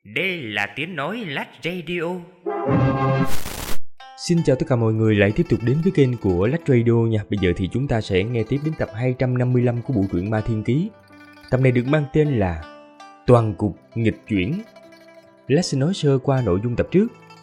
Đây là tiếng nói Lách Radio. Xin chào tất cả mọi người lại tiếp tục đến với kênh của Lách Radio nha. Bây giờ thì chúng ta sẽ nghe tiếp đến tập 255 của bộ truyện Ma Thiên Ký. Tập này được mang tên là Toàn cục nghịch chuyển. Lách sẽ nói sơ qua nội dung tập trước.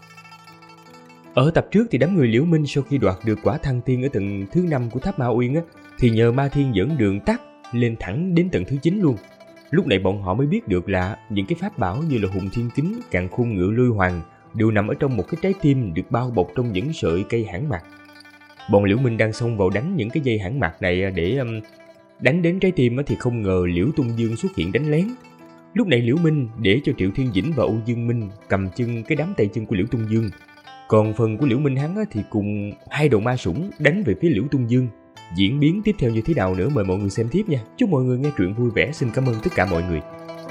Ở tập trước thì đám người Liễu Minh sau khi đoạt được quả thăng tiên ở tầng thứ 5 của tháp Ma Uyên á, thì nhờ Ma Thiên dẫn đường tắt lên thẳng đến tầng thứ 9 luôn. Lúc này bọn họ mới biết được là những cái pháp bảo như là Hùng Thiên Kính, Càn Khôn Ngự Lôi Hoàng đều nằm ở trong một cái trái tim được bao bọc trong những sợi cây hãn mạc. Bọn Liễu Minh đang xông vào đánh những cái dây hãn mạc này để đánh đến trái tim thì không ngờ Liễu Tung Dương xuất hiện đánh lén. Lúc này Liễu Minh để cho Triệu Thiên Dĩnh và Âu Dương Minh cầm chân cái đám tay chân của Liễu Tung Dương. Còn phần của Liễu Minh hắn thì cùng hai đầu ma sủng đánh về phía Liễu Tung Dương. Diễn biến tiếp theo như thế nào nữa mời mọi người xem tiếp nha. Chúc mọi người nghe truyện vui vẻ. Xin cảm ơn tất cả mọi người.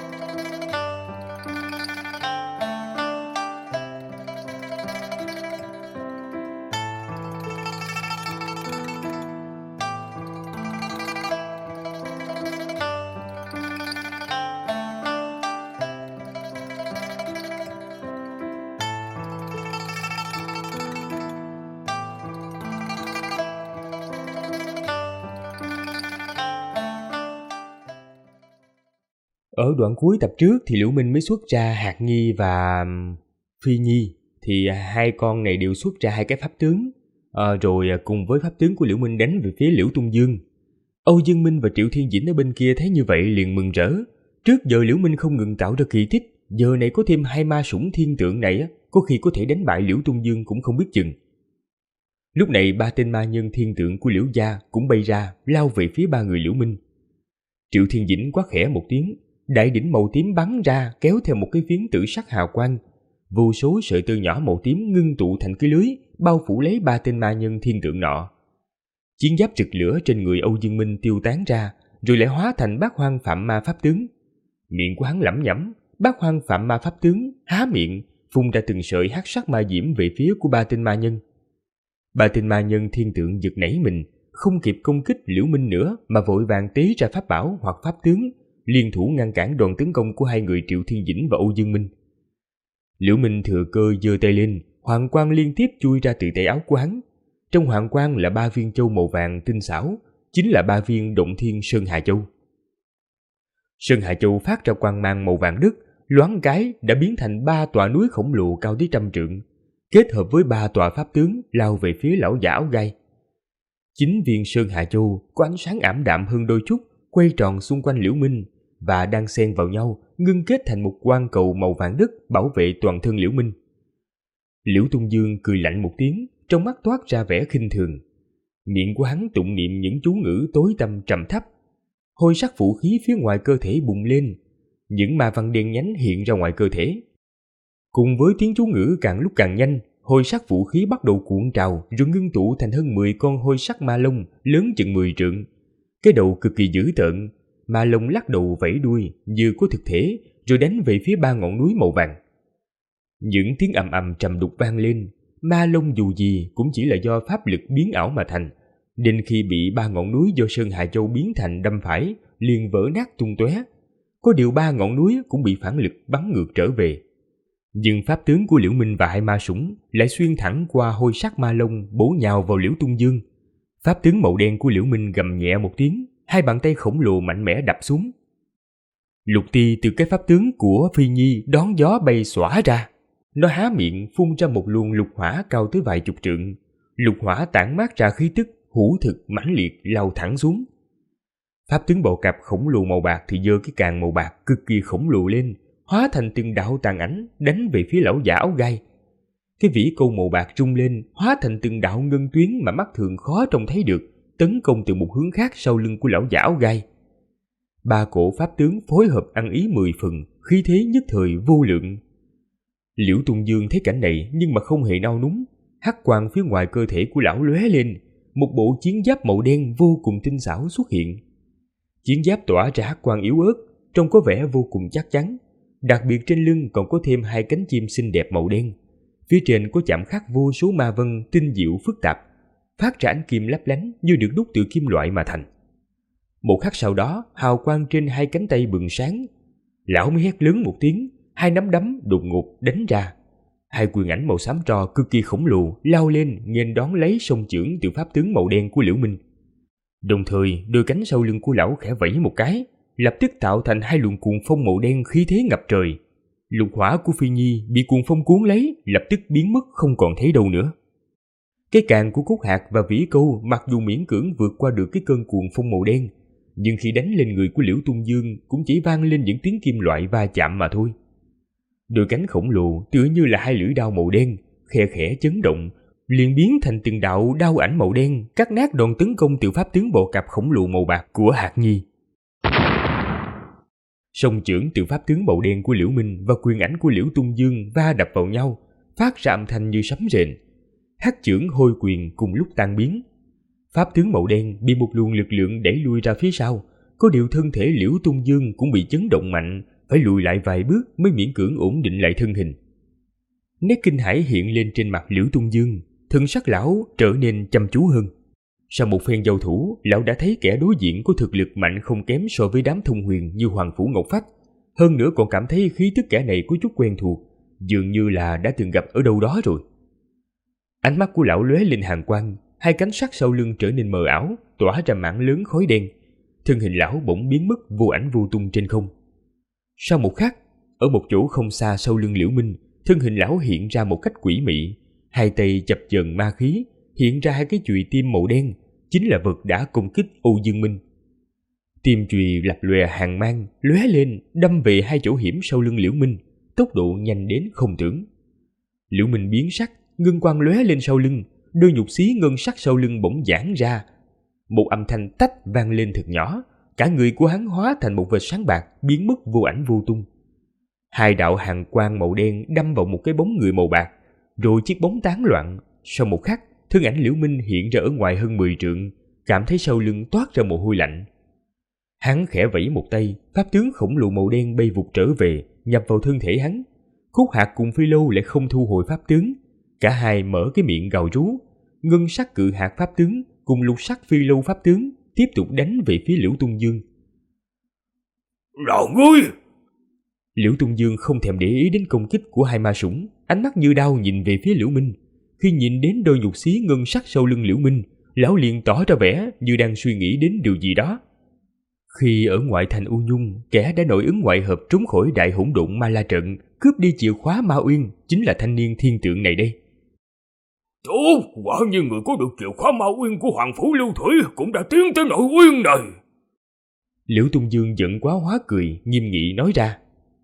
Ở đoạn cuối tập trước thì Liễu Minh mới xuất ra Hạt Nhi và Phi Nhi. Thì hai con này đều xuất ra hai cái pháp tướng. Rồi cùng với pháp tướng của Liễu Minh đánh về phía Liễu Tung Dương. Âu Dương Minh và Triệu Thiên Dĩnh ở bên kia thấy như vậy liền mừng rỡ. Trước giờ Liễu Minh không ngừng tạo ra kỳ tích. Giờ này có thêm hai ma sủng thiên tượng này có khi có thể đánh bại Liễu Tung Dương cũng không biết chừng. Lúc này ba tên ma nhân thiên tượng của Liễu gia cũng bay ra lao về phía ba người Liễu Minh. Triệu Thiên Dĩnh quát khẽ một tiếng. Đại đỉnh màu tím bắn ra kéo theo một cái phiến tử sắc hào quang. Vô số sợi tơ nhỏ màu tím ngưng tụ thành cái lưới bao phủ lấy ba tên ma nhân thiên tượng nọ. Chiến giáp rực lửa trên người Âu Dương Minh tiêu tán ra, rồi lại hóa thành Bát Hoang Phạm Ma pháp tướng. Miệng của hắn lẩm nhẩm, Bát Hoang Phạm Ma pháp tướng há miệng phun ra từng sợi hắc sắc ma diễm về phía của ba tên ma nhân. Ba tên ma nhân thiên tượng giật nảy mình, không kịp công kích Liễu Minh nữa mà vội vàng tế ra pháp bảo hoặc pháp tướng, liên thủ ngăn cản đòn tấn công của hai người Triệu Thiên Dĩnh và Âu Dương Minh. Liễu Minh thừa cơ giơ tay lên, hoàng quang liên tiếp chui ra từ tay áo của hắn. Trong hoàng quang là 3 viên châu màu vàng tinh xảo, chính là 3 viên Động Thiên Sơn Hà Châu. Sơn Hà Châu phát ra quang mang màu vàng đất, loáng cái đã biến thành 3 tòa núi khổng lồ cao tới 100 trượng, kết hợp với 3 tòa pháp tướng lao về phía lão giả áo gai. 9 viên Sơn Hà Châu có ánh sáng ảm đạm hơn đôi chút, quay tròn xung quanh Liễu Minh và đang xen vào nhau, ngưng kết thành một quang cầu màu vàng đất bảo vệ toàn thân Liễu Minh. Liễu Tung Dương cười lạnh một tiếng, trong mắt toát ra vẻ khinh thường. Miệng của hắn tụng niệm những chú ngữ tối tăm trầm thấp. Hôi sắc vũ khí phía ngoài cơ thể bùng lên, những ma văn đen nhánh hiện ra ngoài cơ thể. Cùng với tiếng chú ngữ càng lúc càng nhanh, hôi sắc vũ khí bắt đầu cuộn trào rồi ngưng tụ thành hơn 10 con hôi sắc ma lông lớn chừng 10 trượng. Cái đầu cực kỳ dữ tợn, ma lông lắc đầu vẫy đuôi như có thực thể rồi đánh về phía 3 ngọn núi màu vàng. Những tiếng ầm ầm trầm đục vang lên. Ma lông dù gì cũng chỉ là do pháp lực biến ảo mà thành, nên khi bị 3 ngọn núi do Sơn Hà Châu biến thành đâm phải liền vỡ nát tung tóe. Có điều 3 ngọn núi cũng bị phản lực bắn ngược trở về. Nhưng pháp tướng của Liễu Minh và hai ma sủng lại xuyên thẳng qua hôi sắc ma lông bổ nhào vào Liễu Tung Dương. Pháp tướng màu đen của Liễu Minh gầm nhẹ một tiếng, hai bàn tay khổng lồ mạnh mẽ đập xuống. Lục ti từ cái pháp tướng của Phi Nhi đón gió bay xõa ra. Nó há miệng phun ra một luồng lục hỏa cao tới vài chục trượng. Lục hỏa tản mát ra khí tức hữu thực mãnh liệt lao thẳng xuống. Pháp tướng bọ cạp khổng lồ màu bạc thì giơ cái càng màu bạc cực kỳ khổng lồ lên, hóa thành từng đạo tàn ảnh đánh về phía lão giả áo gai. Cái vĩ câu màu bạc trung lên, hóa thành từng đạo ngân tuyến mà mắt thường khó trông thấy được, tấn công từ một hướng khác sau lưng của lão giả áo gai. 3 cổ pháp tướng phối hợp ăn ý 10 phần, khí thế nhất thời vô lượng. Liễu Tung Dương thấy cảnh này nhưng mà không hề nao núng, hắc quang phía ngoài cơ thể của lão lóe lên, một bộ chiến giáp màu đen vô cùng tinh xảo xuất hiện. Chiến giáp tỏa ra hắc quang yếu ớt, trông có vẻ vô cùng chắc chắn. Đặc biệt trên lưng còn có thêm 2 cánh chim xinh đẹp màu đen. Phía trên có chạm khắc vô số ma vân tinh diệu phức tạp, phát ra ánh kim lấp lánh như được đúc từ kim loại mà thành. Một khắc sau đó, hào quang trên 2 cánh tay bừng sáng. Lão mới hét lớn một tiếng, hai nắm đấm đột ngột đánh ra. Hai quyền ảnh màu xám tro cực kỳ khổng lồ lao lên nghênh đón lấy song chưởng từ pháp tướng màu đen của Liễu Minh. Đồng thời, đôi cánh sau lưng của lão khẽ vẫy một cái, lập tức tạo thành hai luồng cuồng phong màu đen khí thế ngập trời. Lục hỏa của Phi Nhi bị cuồng phong cuốn lấy, lập tức biến mất không còn thấy đâu nữa. Cái càng của Cốt Hạc và Vĩ Câu mặc dù miễn cưỡng vượt qua được cái cơn cuồng phong màu đen, nhưng khi đánh lên người của Liễu Tung Dương cũng chỉ vang lên những tiếng kim loại va chạm mà thôi. Đôi cánh khổng lồ tựa như là hai lưỡi đao màu đen, khe khẽ chấn động, liền biến thành từng đạo đao ảnh màu đen cắt nát đòn tấn công từ pháp tướng bọ cạp khổng lồ màu bạc của Hạc Nhi. Song chưởng từ pháp tướng màu đen của Liễu Minh và quyền ảnh của Liễu Tung Dương va đập vào nhau, phát ra âm thanh như sấm rền. Hắc chưởng hôi quyền cùng lúc tan biến. Pháp tướng màu đen bị một luồng lực lượng đẩy lui ra phía sau, có điều thân thể Liễu Tung Dương cũng bị chấn động mạnh, phải lùi lại vài bước mới miễn cưỡng ổn định lại thân hình. Nét kinh hãi hiện lên trên mặt Liễu Tung Dương, thân sắc lão trở nên chăm chú hơn. Sau một phen giao thủ, lão đã thấy kẻ đối diện có thực lực mạnh không kém so với đám thông huyền như Hoàng Phủ Ngọc Phách, hơn nữa còn cảm thấy khí tức kẻ này có chút quen thuộc, dường như là đã từng gặp ở đâu đó rồi. Ánh mắt của lão lóe lên hàn quang, hai cánh sắt sau lưng trở nên mờ ảo, tỏa ra mảng lớn khói đen. Thân hình lão bỗng biến mất vô ảnh vô tung trên không. Sau một khắc, ở một chỗ không xa sau lưng Liễu Minh, thân hình lão hiện ra một cách quỷ mị, hai tay chập chờn ma khí, hiện ra hai cái chùy tim màu đen, chính là vật đã công kích Âu Dương Minh. Tim chùy lập lòe hàn mang, lóe lên, đâm về hai chỗ hiểm sau lưng Liễu Minh, tốc độ nhanh đến không tưởng. Liễu Minh biến sắc, ngân quang lóe lên sau lưng, đôi nhục xí ngân sắc sau lưng bỗng giãn ra. Một âm thanh tách vang lên thật nhỏ, cả người của hắn hóa thành một vệt sáng bạc, biến mất vô ảnh vô tung. Hai đạo hàn quang màu đen đâm vào một cái bóng người màu bạc, rồi chiếc bóng tán loạn. Sau một khắc, thân ảnh Liễu Minh hiện ra ở ngoài hơn 10 trượng, cảm thấy sau lưng toát ra mồ hôi lạnh. Hắn khẽ vẫy một tay, pháp tướng khổng lồ màu đen bay vụt trở về, nhập vào thân thể hắn. Khúc Hạc cùng Phi Lâu lại không thu hồi pháp tướng, cả hai mở cái miệng gào rú. Ngân sắc cự hạt pháp tướng cùng lục sắc Phi Lâu pháp tướng tiếp tục đánh về phía Liễu Tung Dương. Là ngươi! Liễu Tung Dương không thèm để ý đến công kích của hai ma sủng, ánh mắt như đao nhìn về phía Liễu Minh. Khi nhìn đến đôi nhục xí ngân sắc sau lưng Liễu Minh, lão liền tỏ ra vẻ như đang suy nghĩ đến điều gì đó. Khi ở ngoại thành U Nhung, kẻ đã nội ứng ngoại hợp trốn khỏi đại hỗn độn ma la trận, cướp đi chìa khóa Ma Uyên, chính là thanh niên thiên tượng này đây. Tốt, quả như người có được chìa khóa Ma Uyên của Hoàng Phủ Lưu Thủy cũng đã tiến tới nội uyên này. Liễu Tung Dương giận quá hóa cười, nghiêm nghị nói ra.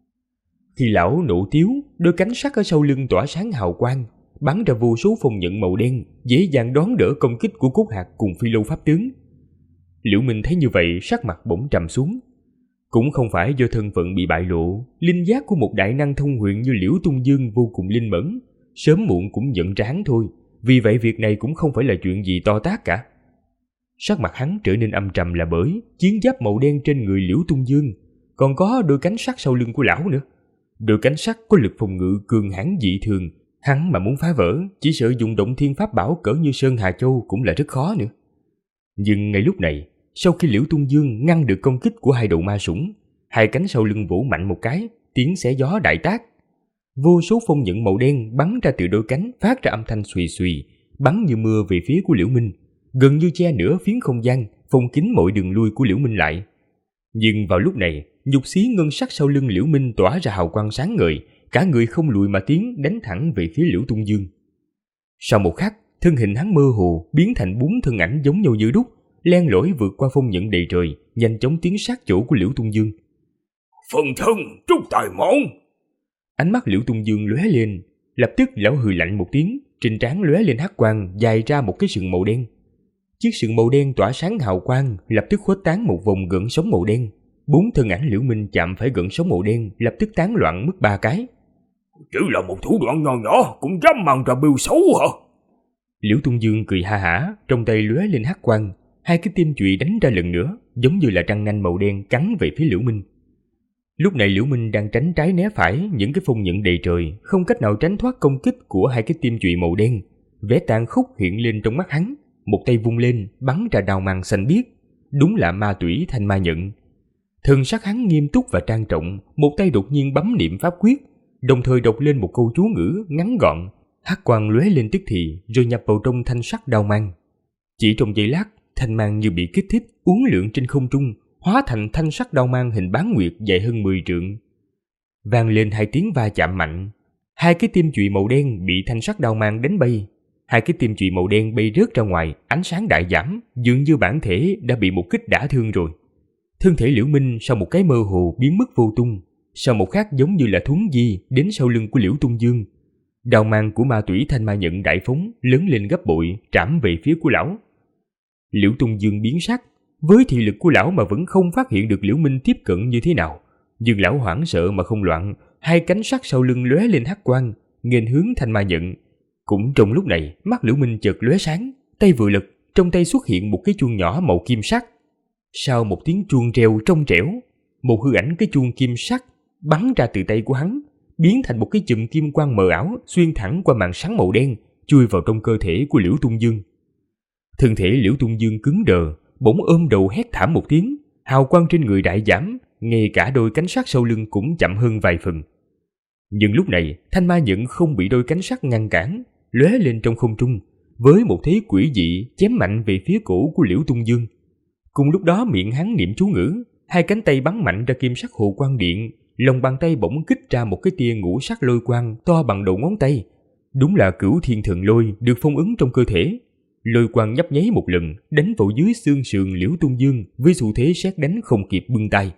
Khi lão nộ tiếu, đôi cánh sắt ở sau lưng tỏa sáng hào quang, bắn ra vô số phong nhận màu đen, dễ dàng đón đỡ công kích của Cốt Hạc cùng Phi Lâu pháp tướng. Liễu Minh thấy như vậy, sắc mặt bỗng trầm xuống. Cũng không phải do thân phận bị bại lộ, linh giác của một đại năng thông huyền như Liễu Tung Dương vô cùng linh mẫn, sớm muộn cũng nhận ra hắn thôi, vì vậy việc này cũng không phải là chuyện gì to tát cả. Sắc mặt hắn trở nên âm trầm là bởi chiến giáp màu đen trên người Liễu Tung Dương, còn có đôi cánh sắt sau lưng của lão nữa. Đôi cánh sắt có lực phòng ngự cường hãn dị thường, hắn mà muốn phá vỡ, chỉ sợ dùng động thiên pháp bảo cỡ như Sơn Hà Châu cũng là rất khó nữa. Nhưng ngay lúc này, sau khi Liễu Tung Dương ngăn được công kích của hai đầu ma sủng, hai cánh sau lưng vỗ mạnh một cái, tiếng xé gió đại tác. Vô số phong nhận màu đen bắn ra từ đôi cánh, phát ra âm thanh xùy xùy, bắn như mưa về phía của Liễu Minh, gần như che nửa phiến không gian, phong kín mọi đường lui của Liễu Minh lại. Nhưng vào lúc này, nhục xí ngân sắc sau lưng Liễu Minh tỏa ra hào quang sáng ngời, cả người không lùi mà tiến, đánh thẳng về phía Liễu Tung Dương. Sau một khắc, thân hình hắn mơ hồ biến thành 4 thân ảnh giống nhau như đúc, len lỏi vượt qua phong nhận đầy trời, nhanh chóng tiến sát chỗ của Liễu Tung Dương. Phần thân trúc tài món! Ánh mắt Liễu Tung Dương lóe lên, lập tức lão hừ lạnh một tiếng, trên trán lóe lên hắc quang, dài ra một cái sừng màu đen. Chiếc sừng màu đen tỏa sáng hào quang, lập tức khuếch tán một vòng gợn sóng màu đen. 4 thân ảnh Liễu Minh chạm phải gợn sóng màu đen, lập tức tán loạn mất 3 cái. Chỉ là một thủ đoạn nho nhỏ cũng dám mang ra bêu xấu hả? Liễu Tung Dương cười ha hả, trong tay lóe lên hắc quang, hai cái tim chùy đánh ra lần nữa, giống như là răng nanh màu đen cắn về phía Liễu Minh. Lúc này Liễu Minh đang tránh trái né phải những cái phong nhận đầy trời, không cách nào tránh thoát công kích của hai cái tim chùy màu đen. Vẻ tàn khốc hiện lên trong mắt hắn, một tay vung lên bắn ra đao mang xanh biếc, đúng là ma tủy thanh ma nhận. Thần sắc hắn nghiêm túc và trang trọng, một tay đột nhiên bấm niệm pháp quyết, đồng thời đọc lên một câu chú ngữ ngắn gọn. Hắc quang lóe lên tức thì rồi nhập vào trong thanh sắc đao mang. Chỉ trong giây lát, thanh mang như bị kích thích, uốn lượn trên không trung, hóa thành thanh sắc đao mang hình bán nguyệt dài hơn 10 trượng. Vang lên 2 tiếng va chạm mạnh, 2 cái tim chùy màu đen bị thanh sắc đao mang đánh bay. 2 cái tim chùy màu đen bay rớt ra ngoài, ánh sáng đại giảm, dường như bản thể đã bị một kích đả thương rồi. Thân thể Liễu Minh sau một cái mơ hồ biến mất vô tung, sau một khắc giống như là thuấn di đến sau lưng của Liễu Tung Dương. Đao mang của ma tủy thanh ma nhận đại phóng lớn lên gấp bội, trảm về phía của lão. Liễu Tung Dương biến sắc, với thị lực của lão mà vẫn không phát hiện được Liễu Minh tiếp cận như thế nào. Nhưng lão hoảng sợ mà không loạn, 2 cánh sắt sau lưng lóe lên hắc quang, nghênh hướng thanh ma nhận. Cũng trong lúc này, mắt Liễu Minh chợt lóe sáng, tay vừa lật, trong tay xuất hiện một cái chuông nhỏ màu kim sắc. Sau một tiếng chuông reo trong trẻo, một hư ảnh cái chuông kim sắc bắn ra từ tay của hắn, biến thành một cái chùm kim quang mờ ảo xuyên thẳng qua màn sáng màu đen, chui vào trong cơ thể của Liễu Tung Dương. Thân thể Liễu Tung Dương cứng đờ, bỗng ôm đầu hét thảm một tiếng, hào quang trên người đại giảm, ngay cả đôi cánh sắt sau lưng cũng chậm hơn vài phần. Nhưng lúc này, thanh ma nhận không bị đôi cánh sắt ngăn cản, lóe lên trong không trung, với một thế quỷ dị chém mạnh về phía cổ của Liễu Tung Dương. Cùng lúc đó miệng hắn niệm chú ngữ, 2 cánh tay bắn mạnh ra kim sắc hồ quang điện, lòng bàn tay bỗng kích ra một cái tia ngũ sắc lôi quang to bằng đầu ngón tay. Đúng là Cửu Thiên Thần Lôi được phong ấn trong cơ thể. Lôi quang nhấp nháy một lần, đánh vào dưới xương sườn Liễu Tung Dương với xu thế sét đánh không kịp bưng tay.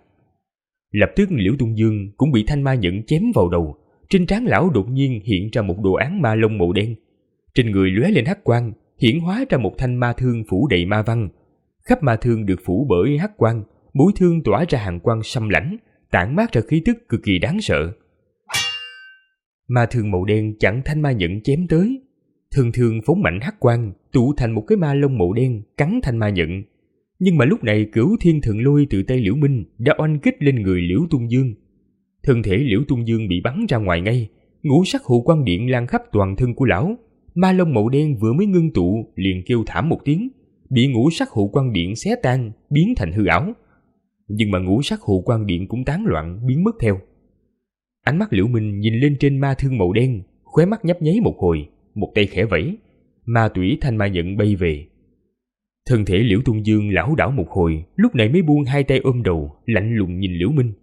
Lập tức Liễu Tung Dương cũng bị thanh ma nhận chém vào đầu. Trên trán lão đột nhiên hiện ra một đồ án ma lông màu đen. Trên người lóe lên hắc quang, hiển hóa ra một thanh ma thương phủ đầy ma văn. Khắp ma thương được phủ bởi hắc quang, mũi thương tỏa ra hàn quang sâm lãnh, tản mát ra khí tức cực kỳ đáng sợ. Ma thương màu đen chặn thanh ma nhận chém tới, thương thương phóng mạnh hắc quang, tụ thành một cái ma lông màu đen cắn thanh ma nhận. Nhưng mà lúc này Cửu Thiên Thần Lôi từ tay Liễu Minh đã oanh kích lên người Liễu Tung Dương. Thân thể Liễu Tung Dương bị bắn ra ngoài ngay, ngũ sắc hồ quang điện lan khắp toàn thân của lão. Ma lông màu đen vừa mới ngưng tụ liền kêu thảm một tiếng, bị ngũ sắc hồ quang điện xé tan, biến thành hư ảo. Nhưng mà ngũ sắc hồ quang điện cũng tán loạn biến mất theo. Ánh mắt Liễu Minh nhìn lên trên ma thương màu đen, khóe mắt nhấp nháy một hồi, một tay khẽ vẫy, ma tủy thanh ma nhận bay về. Thân thể Liễu Tung Dương lảo đảo một hồi, lúc này mới buông 2 tay ôm đầu, lạnh lùng nhìn Liễu Minh.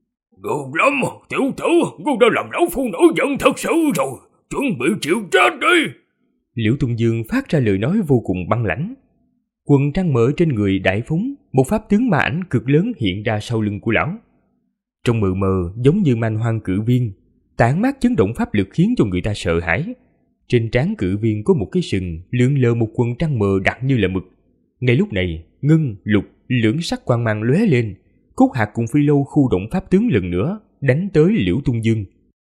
Được lắm, tiểu tử, ngươi đã làm lão phu nổi giận thật sự rồi, chuẩn bị chịu chết đi. Liễu Tung Dương phát ra lời nói vô cùng băng lãnh. Quần trăng mở trên người đại phóng, một pháp tướng ma ảnh cực lớn hiện ra sau lưng của lão. Trong mờ mờ giống như man hoang cự viên, tản mát chấn động pháp lực khiến cho người ta sợ hãi. Trên trán cự viên có một cái sừng lượn lờ một quần trăng mờ đặc như là mực. Ngay lúc này, ngân, lục, lưỡng sắc quang mang lóe lên, Cốt Hạc cùng Phi Lâu khu động pháp tướng lần nữa, đánh tới Liễu Tung Dương.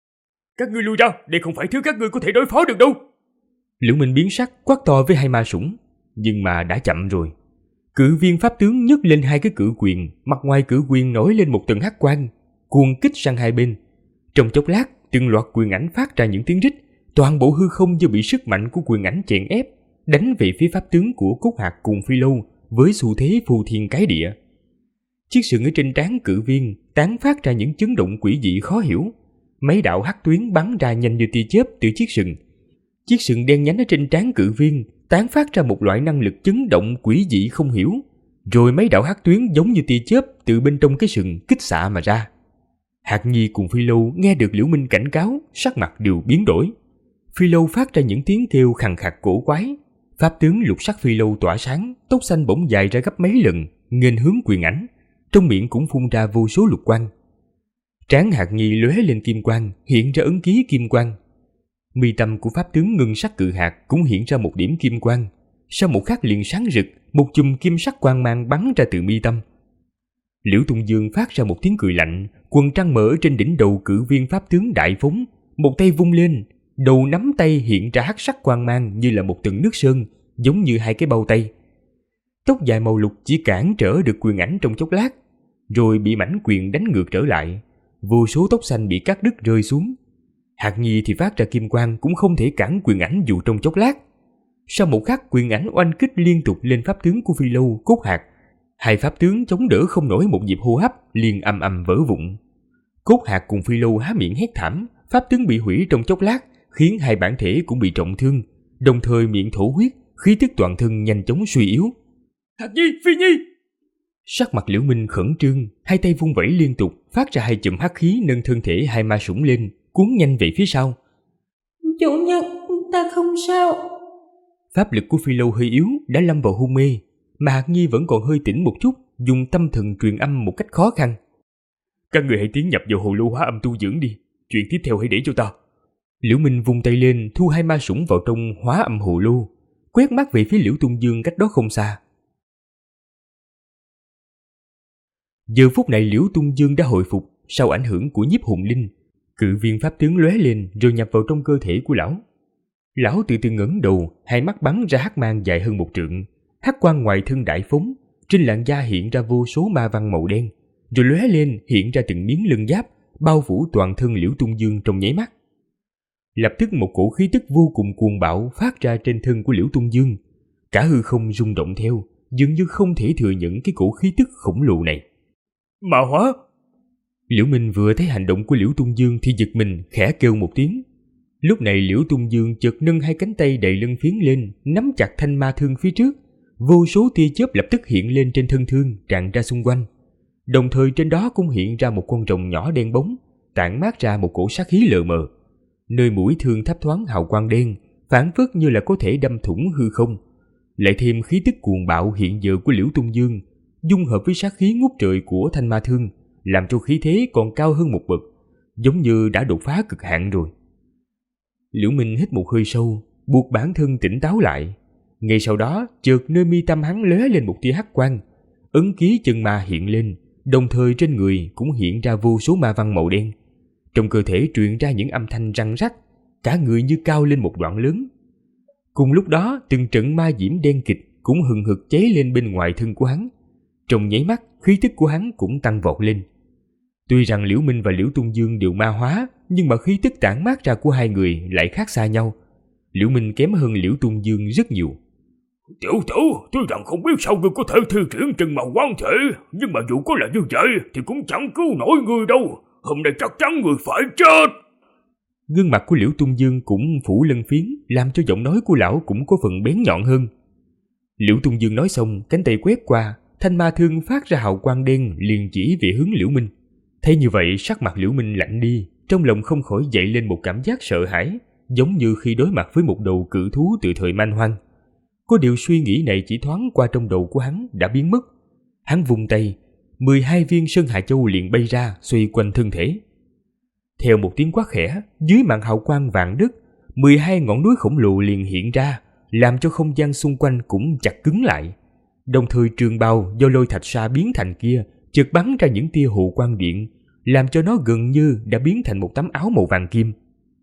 Các ngươi lui ra, đây không phải thứ các ngươi có thể đối phó được đâu. Liễu Minh biến sắc quát to với 2 ma sủng, nhưng mà đã chậm rồi. Cự viên pháp tướng nhấc lên 2 cái cự quyền, mặt ngoài cự quyền nổi lên một tầng hắc quang, cuồng kích sang hai bên. Trong chốc lát, từng loạt quyền ảnh phát ra những tiếng rít, toàn bộ hư không như bị sức mạnh của quyền ảnh chèn ép, đánh về phía pháp tướng của Cốt Hạc cùng Phi Lâu với xu thế phù thiên cái địa. Chiếc sừng ở trên trán cự viên tán phát ra những chấn động quỷ dị khó hiểu. Mấy đạo hắc tuyến bắn ra nhanh như tia chớp từ chiếc sừng. Chiếc sừng đen nhánh ở trên trán cự viên tán phát ra một loại năng lực chấn động quỷ dị không hiểu. Rồi mấy đạo hắc tuyến giống như tia chớp từ bên trong cái sừng kích xạ mà ra. Hạc Nhi cùng Phi Lâu nghe được Liễu Minh cảnh cáo, sắc mặt đều biến đổi. Phi Lâu phát ra những tiếng kêu khàn khạc cổ quái. Pháp tướng lục sắc Phi Lâu tỏa sáng, tóc xanh bỗng dài ra gấp mấy lần, nghênh hướng quyền ảnh, trong miệng cũng phun ra vô số lục quang. Trán Hạc Nhi lóe lên kim quang, hiện ra ấn ký kim quang. Mi tâm của pháp tướng ngân sắc cự hạt cũng hiện ra một điểm kim quang. Sau một khắc liền sáng rực, một chùm kim sắc quang mang bắn ra từ mi tâm. Liễu Tung Dương phát ra một tiếng cười lạnh, quần trăng mở trên đỉnh đầu cự viên pháp tướng đại phóng, một tay vung lên, đầu nắm tay hiện ra hắc sắc quang mang như là một tầng nước sơn, giống như 2 cái bao tay. Tóc dài màu lục chỉ cản trở được quyền ảnh trong chốc lát, rồi bị mảnh quyền đánh ngược trở lại, vô số tóc xanh bị cắt đứt rơi xuống. Hạc Nhi thì phát ra kim quang cũng không thể cản quyền ảnh dù trong chốc lát. Sau một khắc quyền ảnh oanh kích liên tục lên pháp tướng của Phi Lâu, Cốt Hạc. Hai pháp tướng chống đỡ không nổi một nhịp hô hấp, liền ầm ầm vỡ vụn. Cốt Hạc cùng Phi Lâu há miệng hét thảm, pháp tướng bị hủy trong chốc lát, khiến hai bản thể cũng bị trọng thương, đồng thời miệng thổ huyết, khí tức toàn thân nhanh chóng suy yếu. Hạc Nhi, Phi Nhi! Sắc mặt Liễu Minh khẩn trương, hai tay vung vẩy liên tục, phát ra hai chùm hắc khí nâng thân thể hai ma sủng lên, cuốn nhanh về phía sau. Chủ nhân, ta không sao. Pháp lực của Phi Lâu hơi yếu, đã lâm vào hôn mê, mà Hạc Nhi vẫn còn hơi tỉnh một chút, dùng tâm thần truyền âm một cách khó khăn. Các người hãy tiến nhập vào hồ lô hóa âm tu dưỡng đi, chuyện tiếp theo hãy để cho ta. Liễu Minh vung tay lên, thu hai ma sủng vào trong hóa âm hồ lô, quét mắt về phía Liễu Tung Dương cách đó không xa. Giờ phút này Liễu Tung Dương đã hồi phục sau ảnh hưởng của nhiếp hồn linh, cự viên pháp tướng lóe lên rồi nhập vào trong cơ thể của lão. Lão từ từ ngẩng đầu, hai mắt bắn ra hắc mang dài hơn 1 trượng, hắc quang ngoài thân đại phóng, trên làn da hiện ra vô số ma văn màu đen, rồi lóe lên hiện ra từng miếng lân giáp, bao phủ toàn thân Liễu Tung Dương trong nháy mắt. Lập tức một cổ khí tức vô cùng cuồng bạo phát ra trên thân của Liễu Tung Dương, cả hư không rung động theo, dường như không thể thừa nhận cái cổ khí tức khổng lồ này. Ma hóa! Liễu Minh vừa thấy hành động của Liễu Tung Dương thì giật mình, khẽ kêu một tiếng. Lúc này Liễu Tung Dương chợt nâng hai cánh tay đầy lân phiến lên, nắm chặt thanh ma thương phía trước, vô số tia chớp lập tức hiện lên trên thân thương, tràn ra xung quanh. Đồng thời trên đó cũng hiện ra một con rồng nhỏ đen bóng, tản mát ra một cổ sát khí lờ mờ. Nơi mũi thương thấp thoáng hào quang đen, phảng phất như là có thể đâm thủng hư không. Lại thêm khí tức cuồng bạo hiện giờ của Liễu Tung Dương, dung hợp với sát khí ngút trời của thanh ma thương, làm cho khí thế còn cao hơn một bậc, giống như đã đột phá cực hạn rồi. Liễu Minh hít một hơi sâu, buộc bản thân tỉnh táo lại. Ngay sau đó, chợt nơi mi tâm hắn lóe lên một tia hắc quang, ấn ký chân ma hiện lên, đồng thời trên người cũng hiện ra vô số ma văn màu đen. Trong cơ thể truyền ra những âm thanh răng rắc, cả người như cao lên một đoạn lớn. Cùng lúc đó, từng trận ma diễm đen kịt cũng hừng hực cháy lên bên ngoài thân của hắn. Trong nháy mắt, khí tức của hắn cũng tăng vọt lên. Tuy rằng Liễu Minh và Liễu Tung Dương đều ma hóa, nhưng mà khí tức tản mát ra của hai người lại khác xa nhau. Liễu Minh kém hơn Liễu Tung Dương rất nhiều. Tiểu tử, tuy rằng không biết sao ngươi có thể thi triển trừng màu quán thể, nhưng mà dù có là như vậy thì cũng chẳng cứu nổi ngươi đâu. Hôm nay chắc chắn ngươi phải chết. Gương mặt của Liễu Tung Dương cũng phủ lân phiến, làm cho giọng nói của lão cũng có phần bén nhọn hơn. Liễu Tung Dương nói xong, cánh tay quét qua, thanh ma thương phát ra hào quang đen liền chỉ về hướng Liễu Minh. Thấy như vậy, sắc mặt Liễu Minh lạnh đi, trong lòng không khỏi dậy lên một cảm giác sợ hãi, giống như khi đối mặt với một đầu cự thú từ thời man hoang. Có điều suy nghĩ này chỉ thoáng qua trong đầu của hắn đã biến mất. Hắn vung tay, 12 viên Sơn Hà Châu liền bay ra, xoay quanh thân thể. Theo một tiếng quát khẽ, dưới màn hào quang vàng đất, 12 ngọn núi khổng lồ liền hiện ra, làm cho không gian xung quanh cũng chặt cứng lại. Đồng thời trường bào do lôi thạch sa biến thành kia chợt bắn ra những tia hồ quang điện, làm cho nó gần như đã biến thành một tấm áo màu vàng kim.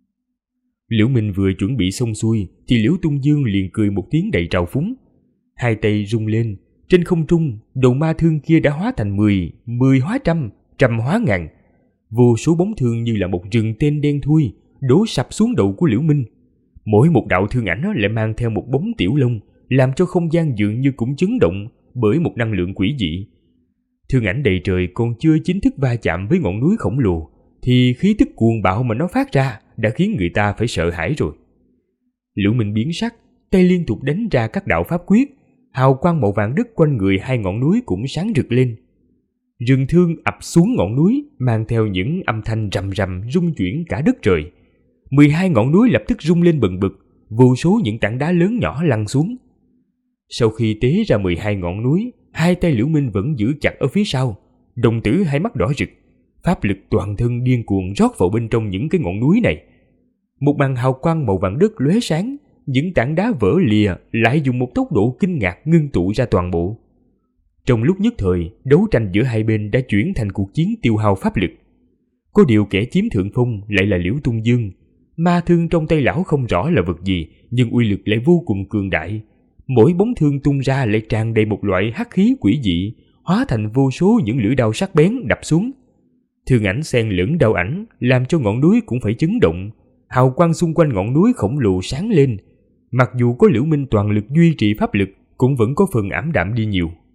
Liễu Minh vừa chuẩn bị xong xuôi thì Liễu Tung Dương liền cười một tiếng đầy trào phúng. Hai tay rung lên, trên không trung, đầu ma thương kia đã hóa thành 10, 10 hóa trăm, trăm hóa ngàn. Vô số bóng thương như là một rừng tên đen thui đổ sập xuống đầu của Liễu Minh. Mỗi một đạo thương ảnh lại mang theo một bóng tiểu long, làm cho không gian dường như cũng chấn động bởi một năng lượng quỷ dị. Thương ảnh đầy trời còn chưa chính thức va chạm với ngọn núi khổng lồ thì khí tức cuồng bạo mà nó phát ra đã khiến người ta phải sợ hãi rồi. Liễu Minh biến sắc, tay liên tục đánh ra các đạo pháp quyết, hào quang màu vàng đất quanh người hai ngọn núi cũng sáng rực lên. Rừng thương ập xuống ngọn núi mang theo những âm thanh rầm rầm rung chuyển cả đất trời. 12 ngọn núi lập tức rung lên bần bật, vô số những tảng đá lớn nhỏ lăn xuống. Sau khi tế ra 12 ngọn núi, hai tay Liễu Minh vẫn giữ chặt ở phía sau, đồng tử hai mắt đỏ rực, pháp lực toàn thân điên cuồng rót vào bên trong những cái ngọn núi này. Một màn hào quang màu vàng đất lóe sáng, những tảng đá vỡ lìa lại dùng một tốc độ kinh ngạc ngưng tụ ra toàn bộ. Trong lúc nhất thời, đấu tranh giữa hai bên đã chuyển thành cuộc chiến tiêu hao pháp lực. Có điều kẻ chiếm thượng phong lại là Liễu Tung Dương. Ma thương trong tay lão không rõ là vật gì, nhưng uy lực lại vô cùng cường đại. Mỗi bóng thương tung ra lại tràn đầy một loại hắc khí quỷ dị, hóa thành vô số những lưỡi đao sắc bén đập xuống. Thương ảnh xen lẫn đao ảnh, làm cho ngọn núi cũng phải chấn động. Hào quang xung quanh ngọn núi khổng lồ sáng lên. Mặc dù có Liễu Minh toàn lực duy trì pháp lực, cũng vẫn có phần ảm đạm đi nhiều.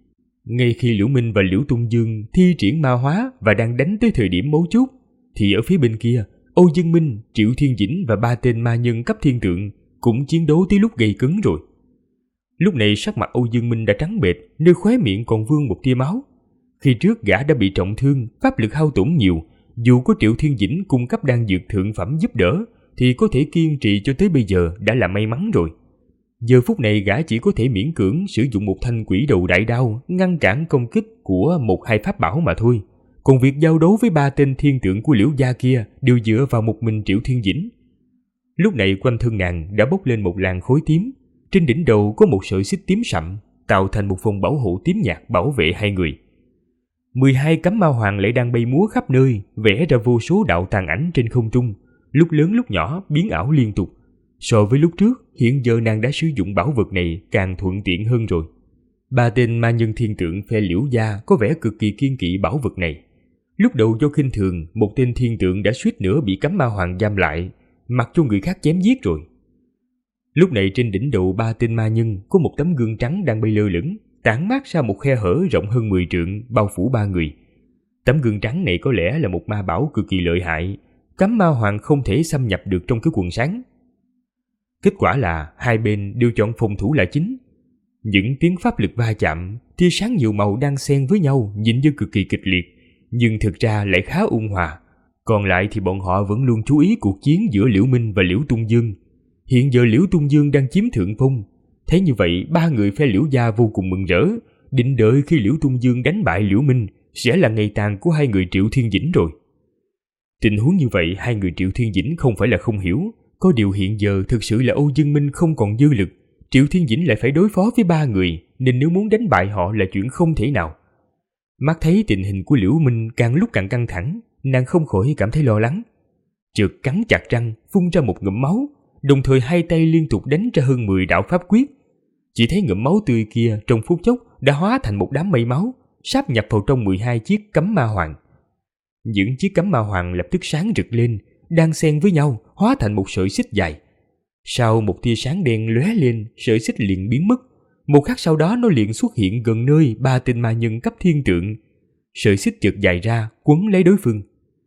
Ngay khi Liễu Minh và Liễu Tung Dương thi triển ma hóa và đang đánh tới thời điểm mấu chốt, thì ở phía bên kia, Âu Dương Minh, Triệu Thiên Dĩnh và 3 tên ma nhân cấp thiên tượng cũng chiến đấu tới lúc gay cấn rồi. Lúc này sắc mặt Âu Dương Minh đã trắng bệch, nơi khóe miệng còn vương một tia máu. Khi trước gã đã bị trọng thương, pháp lực hao tổn nhiều, dù có Triệu Thiên Dĩnh cung cấp đan dược thượng phẩm giúp đỡ thì có thể kiên trì cho tới bây giờ đã là may mắn rồi. Giờ phút này gã chỉ có thể miễn cưỡng sử dụng một thanh quỷ đầu đại đao ngăn cản công kích của 1-2 pháp bảo mà thôi. Còn việc giao đấu với 3 tên thiên tượng của Liễu gia kia đều dựa vào một mình Triệu Thiên Dĩnh. Lúc này quanh thân nàng đã bốc lên một làn khói tím, trên đỉnh đầu có một sợi xích tím sậm, tạo thành một vòng bảo hộ tím nhạt bảo vệ hai người. 12 cánh ma hoàng lại đang bay múa khắp nơi, vẽ ra vô số đạo tàn ảnh trên không trung, lúc lớn lúc nhỏ biến ảo liên tục. So với lúc trước, hiện giờ nàng đã sử dụng bảo vật này càng thuận tiện hơn rồi. 3 tên ma nhân thiên tượng phe Liễu gia có vẻ cực kỳ kiêng kỵ bảo vật này. Lúc đầu do khinh thường, một tên thiên tượng đã suýt nữa bị cấm ma hoàng giam lại, mặc cho người khác chém giết rồi. Lúc này trên đỉnh đầu 3 tên ma nhân có một tấm gương trắng đang bay lơ lửng, tản mát ra một khe hở rộng hơn 10 trượng bao phủ 3 người. Tấm gương trắng này có lẽ là một ma bảo cực kỳ lợi hại, cấm ma hoàng không thể xâm nhập được trong cái quần sáng. Kết quả là hai bên đều chọn phòng thủ là chính. Những tiếng pháp lực va chạm, tia sáng nhiều màu đang xen với nhau nhìn như cực kỳ kịch liệt, nhưng thực ra lại khá ôn hòa. Còn lại thì bọn họ vẫn luôn chú ý cuộc chiến giữa Liễu Minh và Liễu Tung Dương. Hiện giờ Liễu Tung Dương đang chiếm thượng phong. Thấy như vậy, 3 người phe Liễu gia vô cùng mừng rỡ, định đợi khi Liễu Tung Dương đánh bại Liễu Minh sẽ là ngày tàn của hai người Triệu Thiên Dĩnh rồi. Tình huống như vậy hai người Triệu Thiên Dĩnh không phải là không hiểu, có điều hiện giờ thực sự là Âu Dương Minh không còn dư lực, Triệu Thiên Dĩnh lại phải đối phó với 3 người, nên nếu muốn đánh bại họ là chuyện không thể nào. Mắt thấy tình hình của Liễu Minh càng lúc càng căng thẳng, nàng không khỏi cảm thấy lo lắng. Chợt cắn chặt răng, phun ra một ngụm máu, đồng thời hai tay liên tục đánh ra hơn 10 đạo pháp quyết. Chỉ thấy ngụm máu tươi kia trong phút chốc đã hóa thành một đám mây máu, sáp nhập vào trong 12 chiếc cấm ma hoàng. Những chiếc cấm ma hoàng lập tức sáng rực lên, đan xen với nhau hóa thành một sợi xích dài. Sau một tia sáng đen lóe lên, sợi xích liền biến mất. Một khắc sau đó nó liền xuất hiện gần nơi 3 tên ma nhân cấp thiên tượng. Sợi xích chợt dài ra quấn lấy đối phương.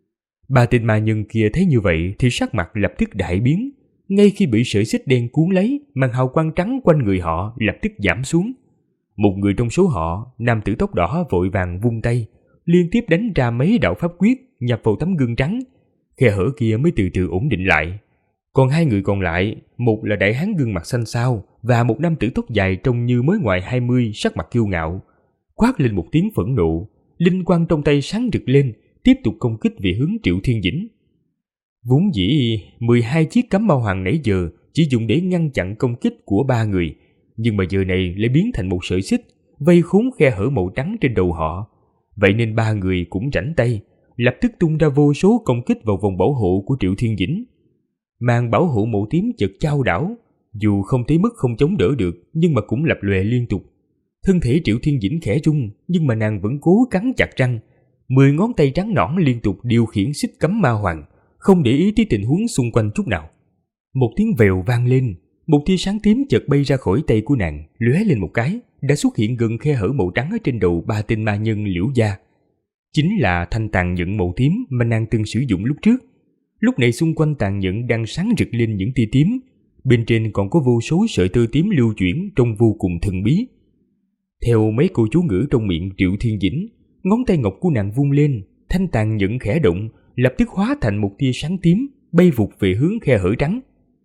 3 tên ma nhân kia thấy như vậy thì sắc mặt lập tức đại biến. Ngay khi bị sợi xích đen cuốn lấy, màn hào quang trắng quanh người họ lập tức giảm xuống. Một người trong số họ, nam tử tóc đỏ vội vàng vung tay, liên tiếp đánh ra mấy đạo pháp quyết nhập vào tấm gương trắng. Khe hở kia mới từ từ ổn định lại. Còn hai người còn lại, một là đại hán gương mặt xanh xao và một nam tử tóc dài trông như mới ngoài 20, sắc mặt kiêu ngạo, quát lên một tiếng phẫn nộ, linh quang trong tay sáng rực lên, tiếp tục công kích về hướng Triệu Thiên Dĩnh. Vốn dĩ 12 chiếc cấm ma hoàng nãy giờ chỉ dùng để ngăn chặn công kích của 3 người, nhưng mà giờ này lại biến thành một sợi xích vây khốn khe hở màu trắng trên đầu họ. Vậy nên 3 người cũng rảnh tay, lập tức tung ra vô số công kích vào vòng bảo hộ của Triệu Thiên Dĩnh. Màn bảo hộ màu tím chợt chao đảo, dù không tới mức không chống đỡ được nhưng mà cũng lập lòe liên tục. Thân thể Triệu Thiên Dĩnh khẽ rung, nhưng mà nàng vẫn cố cắn chặt răng. 10 ngón tay trắng nõn liên tục điều khiển xích cấm ma hoàng, không để ý tới tình huống xung quanh chút nào. Một tiếng vèo vang lên, một tia sáng tím chợt bay ra khỏi tay của nàng, lóe lên một cái, đã xuất hiện gần khe hở màu trắng ở trên đầu 3 tên ma nhân Liễu gia. Chính là thanh tàn nhẫn màu tím mà nàng từng sử dụng lúc trước. Lúc này xung quanh tàn nhẫn đang sáng rực lên những tia tím, bên trên còn có vô số sợi tơ tím lưu chuyển trông vô cùng thần bí. Theo mấy câu chú ngữ trong miệng Triệu Thiên Dĩnh, ngón tay ngọc của nàng vung lên, thanh tàn nhẫn khẽ động, lập tức hóa thành một tia sáng tím, bay vụt về hướng khe hở trắng.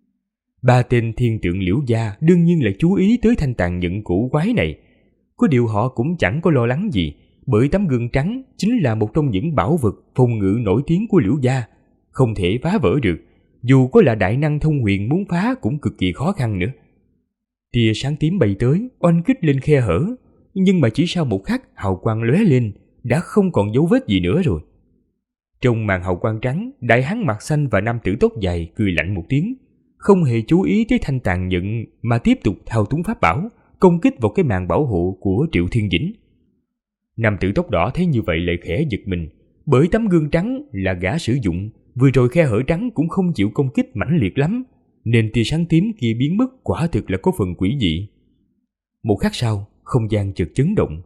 3 tên thiên tượng Liễu gia đương nhiên là chú ý tới thanh tàn nhẫn cổ quái này. Có điều họ cũng chẳng có lo lắng gì, bởi tấm gương trắng chính là một trong những bảo vật phòng ngự nổi tiếng của Liễu gia, không thể phá vỡ được, dù có là đại năng thông huyền muốn phá cũng cực kỳ khó khăn nữa. Tia sáng tím bay tới, oanh kích lên khe hở, nhưng mà chỉ sau một khắc hào quang lóe lên, đã không còn dấu vết gì nữa rồi. Trong màn hào quang trắng, đại hán mặt xanh và nam tử tóc dài cười lạnh một tiếng, không hề chú ý tới thanh tàn nhẫn mà tiếp tục thao túng pháp bảo, công kích vào cái màn bảo hộ của Triệu Thiên Dĩnh. Nam tử tóc đỏ thấy như vậy lại khẽ giật mình, bởi tấm gương trắng là gã sử dụng, vừa rồi khe hở trắng cũng không chịu công kích mãnh liệt lắm, nên tia sáng tím kia biến mất quả thực là có phần quỷ dị. Một khắc sau, không gian chợt chấn động,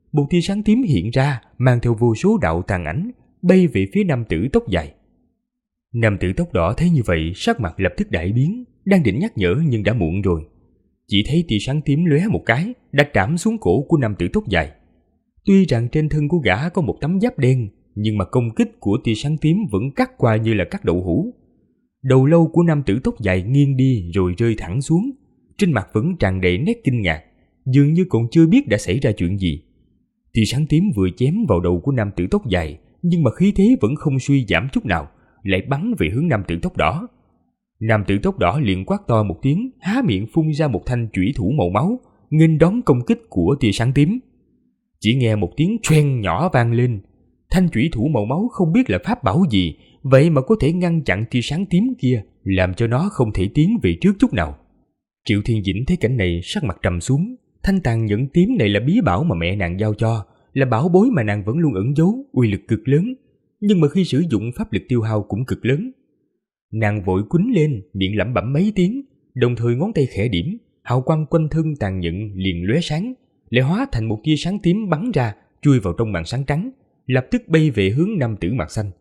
một tia sáng tím hiện ra, mang theo vô số đạo tàn ảnh, bay về phía nam tử tóc dài. Nam tử tóc đỏ thấy như vậy, sắc mặt lập tức đại biến, đang định nhắc nhở nhưng đã muộn rồi. Chỉ thấy tia sáng tím lóe một cái, đã trảm xuống cổ của nam tử tóc dài. Tuy rằng trên thân của gã có một tấm giáp đen, nhưng mà công kích của tia sáng tím vẫn cắt qua như là cắt đậu hũ. Đầu lâu của nam tử tóc dài nghiêng đi rồi rơi thẳng xuống, trên mặt vẫn tràn đầy nét kinh ngạc, dường như còn chưa biết đã xảy ra chuyện gì. Tia sáng tím vừa chém vào đầu của nam tử tóc dài, nhưng mà khí thế vẫn không suy giảm chút nào, lại bắn về hướng nam tử tóc đỏ. Nam tử tóc đỏ liền quát to một tiếng, há miệng phun ra một thanh chủy thủ màu máu, nghênh đón công kích của tia sáng tím. Chỉ nghe một tiếng choeng nhỏ vang lên, thanh chủy thủ màu máu không biết là pháp bảo gì, vậy mà có thể ngăn chặn tia sáng tím kia, làm cho nó không thể tiến về trước chút nào. Triệu Thiên Dĩnh thấy cảnh này sắc mặt trầm xuống. Thanh tàn nhẫn tím này là bí bảo mà mẹ nàng giao cho, là bảo bối mà nàng vẫn luôn ẩn giấu, uy lực cực lớn, nhưng mà khi sử dụng pháp lực tiêu hao cũng cực lớn. Nàng vội quýnh lên, miệng lẩm bẩm mấy tiếng, đồng thời ngón tay khẽ điểm, hào quang quanh thân tàn nhẫn liền lóe sáng, lại hóa thành một tia sáng tím bắn ra, chui vào trong màn sáng trắng, lập tức bay về hướng nam tử mặt xanh.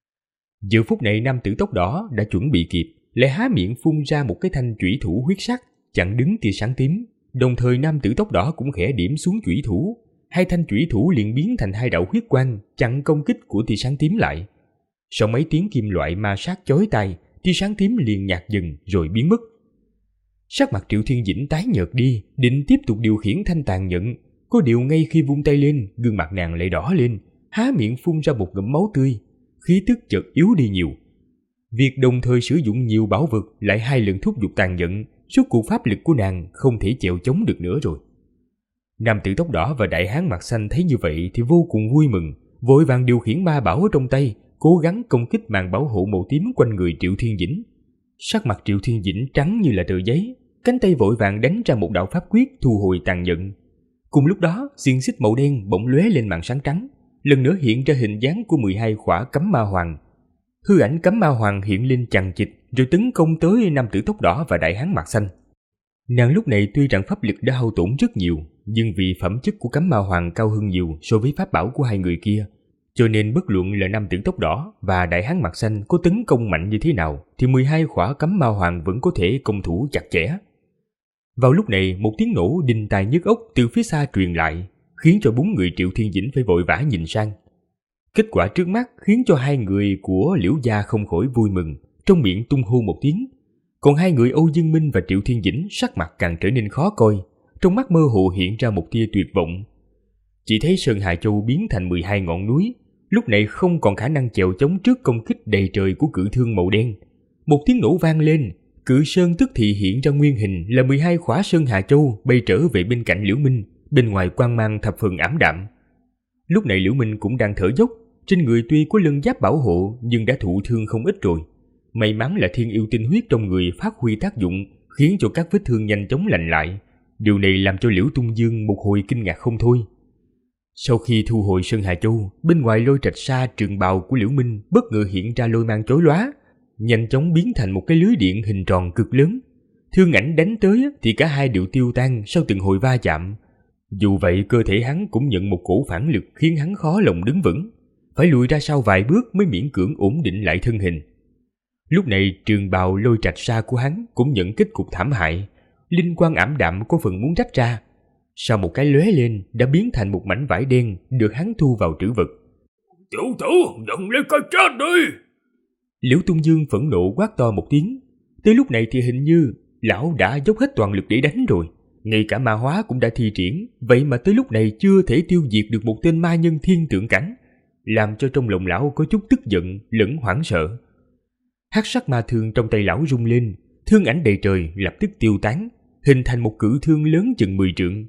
Giờ phút này nam tử tóc đỏ đã chuẩn bị kịp, lại há miệng phun ra một cái thanh chủy thủ huyết sắc chặn đứng tia sáng tím. Đồng thời nam tử tóc đỏ cũng khẽ điểm xuống chủy thủ, hai thanh chủy thủ liền biến thành hai đạo huyết quang chặn công kích của tia sáng tím lại. Sau mấy tiếng kim loại ma sát chói tai, tia sáng tím liền nhạt dần rồi biến mất. Sắc mặt Triệu Thiên Dĩnh tái nhợt đi, định tiếp tục điều khiển thanh tàn nhẫn, có điều ngay khi vung tay lên, gương mặt nàng lại đỏ lên, há miệng phun ra một ngụm máu tươi, khí tức chợt yếu đi nhiều. Việc đồng thời sử dụng nhiều bảo vật lại hai lần thúc giục tàn nhẫn, suốt cuộc pháp lực của nàng không thể chèo chống được nữa rồi. Nam tử tóc đỏ và đại hán mặt xanh thấy như vậy thì vô cùng vui mừng, vội vàng điều khiển ma bảo ở trong tay, cố gắng công kích màn bảo hộ màu tím quanh người Triệu Thiên Dĩnh. Sắc mặt Triệu Thiên Dĩnh trắng như là tờ giấy, cánh tay vội vàng đánh ra một đạo pháp quyết thu hồi tàn nhẫn. Cùng lúc đó, xiềng xích màu đen bỗng lóe lên màn sáng trắng, lần nữa hiện ra hình dáng của 12 khỏa cấm ma hoàng. Hư ảnh cấm ma hoàng hiện lên chằng chịt rồi tấn công tới nam tử tóc đỏ và đại hán mặt xanh. Nàng lúc này tuy rằng pháp lực đã hao tổn rất nhiều, nhưng vì phẩm chất của cấm ma hoàng cao hơn nhiều so với pháp bảo của hai người kia, cho nên bất luận là nam tử tóc đỏ và đại hán mặt xanh có tấn công mạnh như thế nào thì 12 khỏa cấm ma hoàng vẫn có thể công thủ chặt chẽ. Vào lúc này, một tiếng nổ đinh tai nhức óc từ phía xa truyền lại, khiến cho 4 người Triệu Thiên Dĩnh phải vội vã nhìn sang. Kết quả trước mắt khiến cho hai người của Liễu gia không khỏi vui mừng, trong miệng tung hô một tiếng. Còn hai người Âu Dương Minh và Triệu Thiên Dĩnh sắc mặt càng trở nên khó coi, trong mắt mơ hồ hiện ra một tia tuyệt vọng. Chỉ thấy Sơn Hà Châu biến thành 12 ngọn núi, lúc này không còn khả năng chèo chống trước công kích đầy trời của cự thương màu đen. Một tiếng nổ vang lên, cự sơn tức thì hiện ra nguyên hình là 12 khỏa Sơn Hà Châu bay trở về bên cạnh Liễu Minh, bên ngoài quang mang thập phần ảm đạm. Lúc này Liễu Minh cũng đang thở dốc, trên người tuy có lân giáp bảo hộ nhưng đã thụ thương không ít rồi. May mắn là thiên yêu tinh huyết trong người phát huy tác dụng, khiến cho các vết thương nhanh chóng lành lại. Điều này làm cho Liễu Tung Dương một hồi kinh ngạc không thôi. Sau khi thu hồi Sơn Hà Châu, bên ngoài lôi trạch sa trường bào của Liễu Minh bất ngờ hiện ra lôi mang chói lóa, nhanh chóng biến thành một cái lưới điện hình tròn cực lớn. Thương ảnh đánh tới thì cả hai đều tiêu tan sau từng hồi va chạm. Dù vậy cơ thể hắn cũng nhận một cổ phản lực khiến hắn khó lòng đứng vững, phải lùi ra sau vài bước mới miễn cưỡng ổn định lại thân hình. Lúc này trường bào lôi trạch sa của hắn cũng nhận kết cục thảm hại, linh quang ảm đạm có phần muốn rách ra. Sau một cái lóe lên đã biến thành một mảnh vải đen được hắn thu vào trữ vật. Tiểu tử, nhận lấy cái chết đi! Liễu Tung Dương phẫn nộ quát to một tiếng. Tới lúc này thì hình như lão đã dốc hết toàn lực để đánh rồi, ngay cả ma hóa cũng đã thi triển, vậy mà tới lúc này chưa thể tiêu diệt được một tên ma nhân thiên tượng cảnh, làm cho trong lòng lão có chút tức giận lẫn hoảng sợ. Hắc sắc ma thương trong tay lão rung lên, thương ảnh đầy trời lập tức tiêu tán, hình thành một cự thương lớn chừng 10 trượng.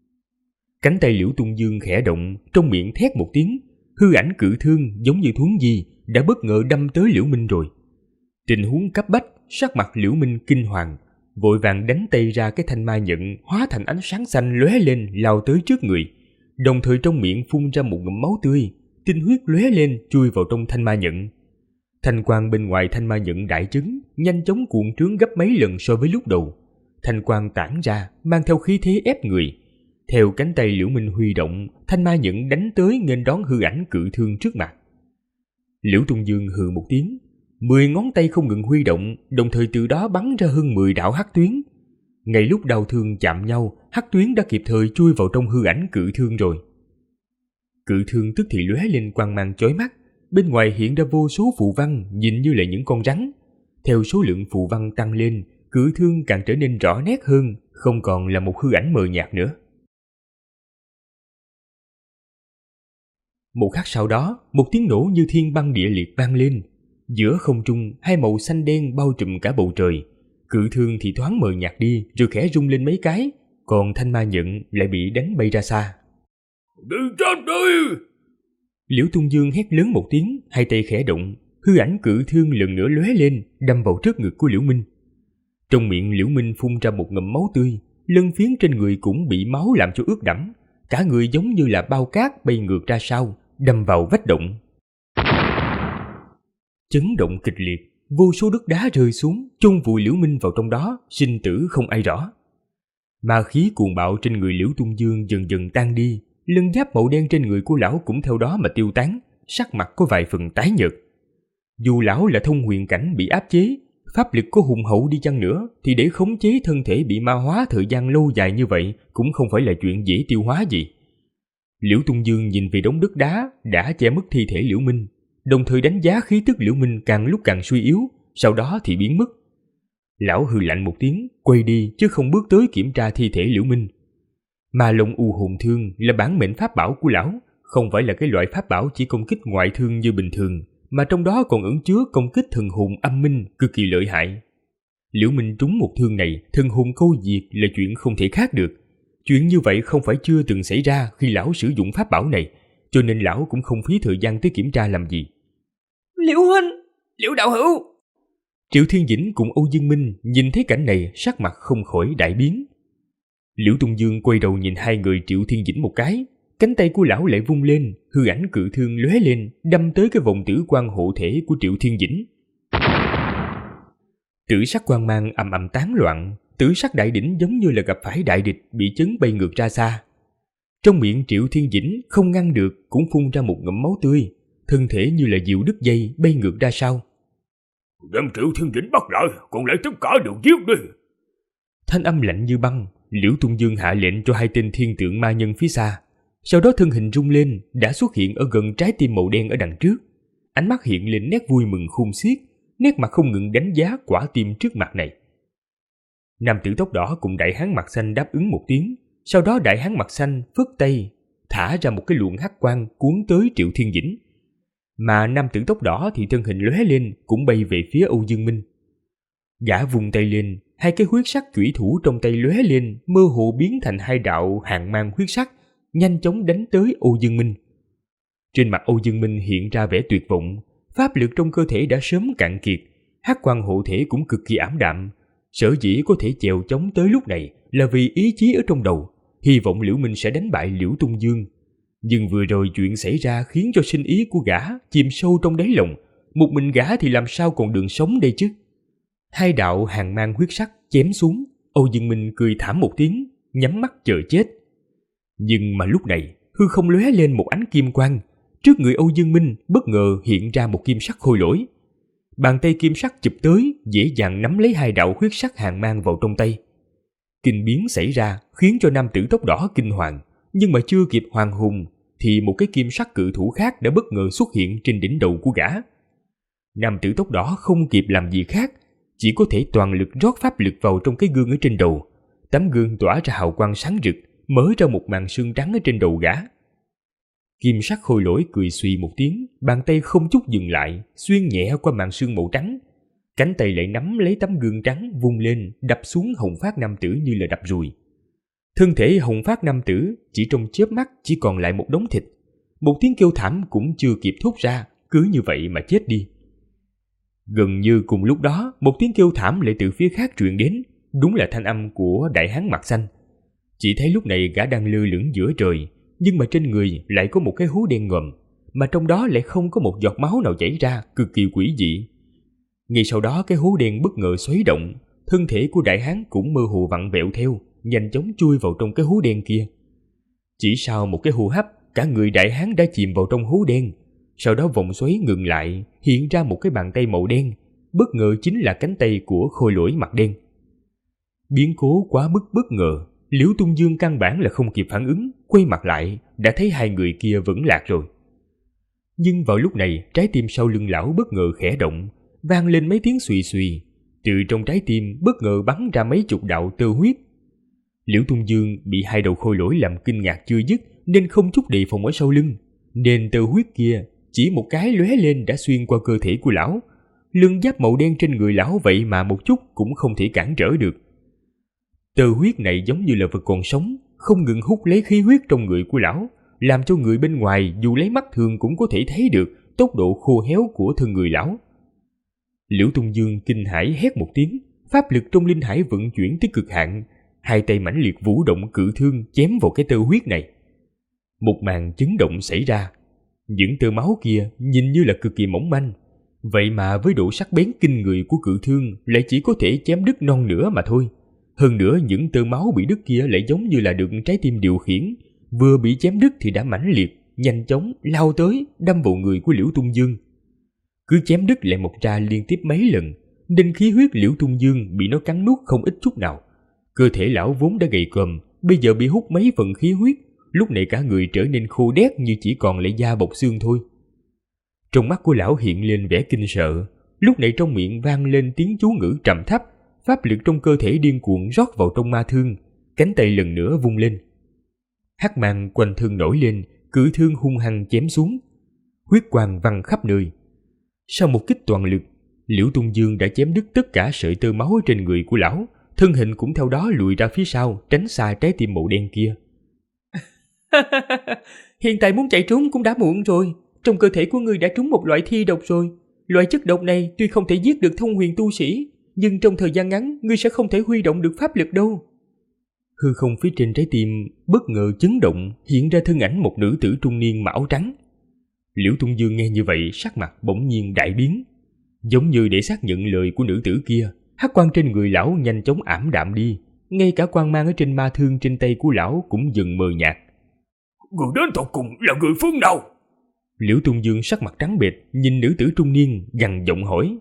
Cánh tay Liễu Tung Dương khẽ động, trong miệng thét một tiếng, hư ảnh cự thương giống như thuấn di đã bất ngờ đâm tới Liễu Minh rồi. Tình huống cấp bách, sắc mặt Liễu Minh kinh hoàng, vội vàng đánh tay ra cái thanh ma nhận hóa thành ánh sáng xanh lóe lên lao tới trước người, đồng thời trong miệng phun ra một ngụm máu tươi, tinh huyết lóe lên chui vào trong thanh ma nhận. Thanh quang bên ngoài thanh ma nhận đại chấn, nhanh chóng cuộn trướng gấp mấy lần so với lúc đầu. Thanh quang tản ra mang theo khí thế ép người. Theo cánh tay Liễu Minh huy động, thanh ma nhẫn đánh tới nghênh đón hư ảnh cự thương trước mặt. Liễu Tung Dương hừ một tiếng, 10 ngón tay không ngừng huy động, đồng thời từ đó bắn ra hơn 10 đạo hắc tuyến. Ngay lúc đao thương chạm nhau, hắc tuyến đã kịp thời chui vào trong hư ảnh cự thương rồi. Cự thương tức thì lóe lên quang mang chói mắt, bên ngoài hiện ra vô số phù văn nhìn như là những con rắn. Theo số lượng phù văn tăng lên, cự thương càng trở nên rõ nét hơn, không còn là một hư ảnh mờ nhạt nữa. Một khắc sau đó, một tiếng nổ như thiên băng địa liệt vang lên. Giữa không trung, hai màu xanh đen bao trùm cả bầu trời. Cự thương thì thoáng mờ nhạt đi, rồi khẽ rung lên mấy cái, còn thanh ma nhẫn lại bị đánh bay ra xa. Đi chết đi! Liễu Tung Dương hét lớn một tiếng, hai tay khẽ động, hư ảnh cự thương lần nữa lóe lên, đâm vào trước ngực của Liễu Minh. Trong miệng Liễu Minh phun ra một ngụm máu tươi, lân phiến trên người cũng bị máu làm cho ướt đẫm, cả người giống như là bao cát bay ngược ra sau, đâm vào vách động. Chấn động kịch liệt, vô số đất đá rơi xuống, chôn vùi Liễu Minh vào trong đó, sinh tử không ai rõ. Ma khí cuồng bạo trên người Liễu Tung Dương dần dần tan đi, lân giáp màu đen trên người của lão cũng theo đó mà tiêu tán, sắc mặt có vài phần tái nhợt. Dù lão là thông huyền cảnh bị áp chế, pháp lực có hùng hậu đi chăng nữa, thì để khống chế thân thể bị ma hóa thời gian lâu dài như vậy cũng không phải là chuyện dễ tiêu hóa gì. Liễu Tung Dương nhìn về đống đất đá đã che mất thi thể Liễu Minh, đồng thời đánh giá khí tức Liễu Minh càng lúc càng suy yếu, sau đó thì biến mất. Lão hừ lạnh một tiếng, quay đi chứ không bước tới kiểm tra thi thể Liễu Minh. Ma Long U Hồn Thương là bản mệnh pháp bảo của lão, không phải là cái loại pháp bảo chỉ công kích ngoại thương như bình thường, mà trong đó còn ẩn chứa công kích thần hồn âm minh cực kỳ lợi hại. Liễu Minh trúng một thương này, thần hồn câu diệt là chuyện không thể khác được. Chuyện như vậy không phải chưa từng xảy ra khi lão sử dụng pháp bảo này, cho nên lão cũng không phí thời gian tới kiểm tra làm gì. Liễu huynh, Liễu đạo hữu. Triệu Thiên Dĩnh cùng Âu Dương Minh nhìn thấy cảnh này, sắc mặt không khỏi đại biến. Liễu Tung Dương quay đầu nhìn hai người Triệu Thiên Dĩnh một cái, cánh tay của lão lại vung lên, hư ảnh cự thương lóe lên, đâm tới cái vòng tử quang hộ thể của Triệu Thiên Dĩnh. Tử sắc quang mang ầm ầm tán loạn, tử sắc đại đỉnh giống như là gặp phải đại địch bị chấn bay ngược ra xa. Trong miệng Triệu Thiên Dĩnh không ngăn được cũng phun ra một ngụm máu tươi, thân thể như là diều đứt dây bay ngược ra sau. Đem Triệu Thiên Dĩnh bắt lại, còn lại tất cả đều giết đi. Thanh âm lạnh như băng, Liễu Tung Dương hạ lệnh cho hai tên thiên tượng ma nhân phía xa. Sau đó thân hình rung lên, đã xuất hiện ở gần trái tim màu đen ở đằng trước. Ánh mắt hiện lên nét vui mừng khôn xiết, nét mặt không ngừng đánh giá quả tim trước mặt này. Nam tử tóc đỏ cùng đại hán mặt xanh đáp ứng một tiếng, sau đó đại hán mặt xanh phất tay, thả ra một cái luồng hắc quang cuốn tới Triệu Thiên Dĩnh. Mà nam tử tóc đỏ thì thân hình lóe lên cũng bay về phía Âu Dương Minh. Gã vùng tay lên, hai cái huyết sắc chủy thủ trong tay lóe lên, mơ hồ biến thành hai đạo hàn mang huyết sắc, nhanh chóng đánh tới Âu Dương Minh. Trên mặt Âu Dương Minh hiện ra vẻ tuyệt vọng, pháp lực trong cơ thể đã sớm cạn kiệt, hắc quang hộ thể cũng cực kỳ ảm đạm. Sở dĩ có thể chèo chống tới lúc này là vì ý chí ở trong đầu, hy vọng Liễu Minh sẽ đánh bại Liễu Tung Dương. Nhưng vừa rồi chuyện xảy ra khiến cho sinh ý của gã chìm sâu trong đáy lòng, một mình gã thì làm sao còn đường sống đây chứ. Hai đạo hàn mang huyết sắc chém xuống, Âu Dương Minh cười thảm một tiếng, nhắm mắt chờ chết. Nhưng mà lúc này, hư không lóe lên một ánh kim quang, trước người Âu Dương Minh bất ngờ hiện ra một kim sắc khôi lỗi. Bàn tay kim sắc chụp tới, dễ dàng nắm lấy hai đạo huyết sắc hàn mang vào trong tay. Kinh biến xảy ra khiến cho nam tử tóc đỏ kinh hoàng, nhưng mà chưa kịp hoàn hồn thì một cái kim sắc cự thủ khác đã bất ngờ xuất hiện trên đỉnh đầu của gã. Nam tử tóc đỏ không kịp làm gì khác, chỉ có thể toàn lực rót pháp lực vào trong cái gương ở trên đầu. Tấm gương tỏa ra hào quang sáng rực, mở ra một màn sương trắng ở trên đầu gã. Kim sắc khôi lỗi cười suy một tiếng, bàn tay không chút dừng lại, xuyên nhẹ qua màn sương màu trắng. Cánh tay lại nắm lấy tấm gương trắng vung lên, đập xuống Hồng Phát nam tử như là đập ruồi. Thân thể Hồng Phát nam tử chỉ trong chớp mắt chỉ còn lại một đống thịt. Một tiếng kêu thảm cũng chưa kịp thốt ra, cứ như vậy mà chết đi. Gần như cùng lúc đó, một tiếng kêu thảm lại từ phía khác truyền đến, đúng là thanh âm của đại hán mặt xanh. Chỉ thấy lúc này gã đang lơ lửng giữa trời, nhưng mà trên người lại có một cái hố đen ngòm, mà trong đó lại không có một giọt máu nào chảy ra, cực kỳ quỷ dị. Ngay sau đó cái hố đen bất ngờ xoáy động, thân thể của đại hán cũng mơ hồ vặn vẹo theo, nhanh chóng chui vào trong cái hố đen kia. Chỉ sau một cái hô hấp, cả người đại hán đã chìm vào trong hố đen. Sau đó vòng xoáy ngừng lại, hiện ra một cái bàn tay màu đen. Bất ngờ chính là cánh tay của khôi lỗi mặt đen. Biến cố quá mức bất ngờ, Liễu Tung Dương căn bản là không kịp phản ứng, quay mặt lại đã thấy hai người kia vẫn lạc rồi. Nhưng vào lúc này, trái tim sau lưng lão bất ngờ khẽ động, vang lên mấy tiếng xùy xùy. Từ trong trái tim bất ngờ bắn ra mấy chục đạo tơ huyết. Liễu Tung Dương bị hai đầu khôi lỗi làm kinh ngạc chưa dứt, nên không chút đề phòng ở sau lưng. Nên tơ huyết kia chỉ một cái lóe lên đã xuyên qua cơ thể của lão. Lưng giáp màu đen trên người lão vậy mà một chút cũng không thể cản trở được. Tơ huyết này giống như là vật còn sống, không ngừng hút lấy khí huyết trong người của lão, làm cho người bên ngoài dù lấy mắt thường cũng có thể thấy được tốc độ khô héo của thân người lão. Liễu Tung Dương kinh hãi hét một tiếng, pháp lực trong linh hải vận chuyển tới cực hạn, hai tay mãnh liệt vũ động cự thương chém vào cái tơ huyết này. Một màn chấn động xảy ra. Những tơ máu kia nhìn như là cực kỳ mỏng manh, vậy mà với độ sắc bén kinh người của cự thương lại chỉ có thể chém đứt non nửa mà thôi. Hơn nữa những tơ máu bị đứt kia lại giống như là được trái tim điều khiển, vừa bị chém đứt thì đã mãnh liệt, nhanh chóng lao tới đâm vào người của Liễu Tung Dương. Cứ chém đứt lại một ra liên tiếp mấy lần, nên khí huyết Liễu Tung Dương bị nó cắn nuốt không ít chút nào. Cơ thể lão vốn đã gầy còm, bây giờ bị hút mấy phần khí huyết, lúc này cả người trở nên khô đét như chỉ còn lại da bọc xương thôi. Trong mắt của lão hiện lên vẻ kinh sợ, lúc này trong miệng vang lên tiếng chú ngữ trầm thấp, pháp lực trong cơ thể điên cuồng rót vào trong ma thương, cánh tay lần nữa vung lên. Hắc mang quanh thân nổi lên, cự thương hung hăng chém xuống, huyết quang văng khắp nơi. Sau một kích toàn lực, Liễu Tung Dương đã chém đứt tất cả sợi tơ máu trên người của lão, thân hình cũng theo đó lùi ra phía sau, tránh xa trái tim màu đen kia. Hiện tại muốn chạy trốn cũng đã muộn rồi. Trong cơ thể của ngươi đã trúng một loại thi độc rồi. Loại chất độc này tuy không thể giết được thông huyền tu sĩ, nhưng trong thời gian ngắn ngươi sẽ không thể huy động được pháp lực đâu. Hư không phía trên trái tim bất ngờ chấn động, hiện ra thân ảnh một nữ tử trung niên mặc áo trắng. Liễu Tung Dương nghe như vậy, sắc mặt bỗng nhiên đại biến. Giống như để xác nhận lời của nữ tử kia, hắc quang trên người lão nhanh chóng ảm đạm đi, ngay cả quang mang ở trên ma thương trên tay của lão cũng dần mờ nhạt. Người đến tột cùng là người phương nào? Liễu Tung Dương sắc mặt trắng bệch, nhìn nữ tử trung niên gằn giọng hỏi.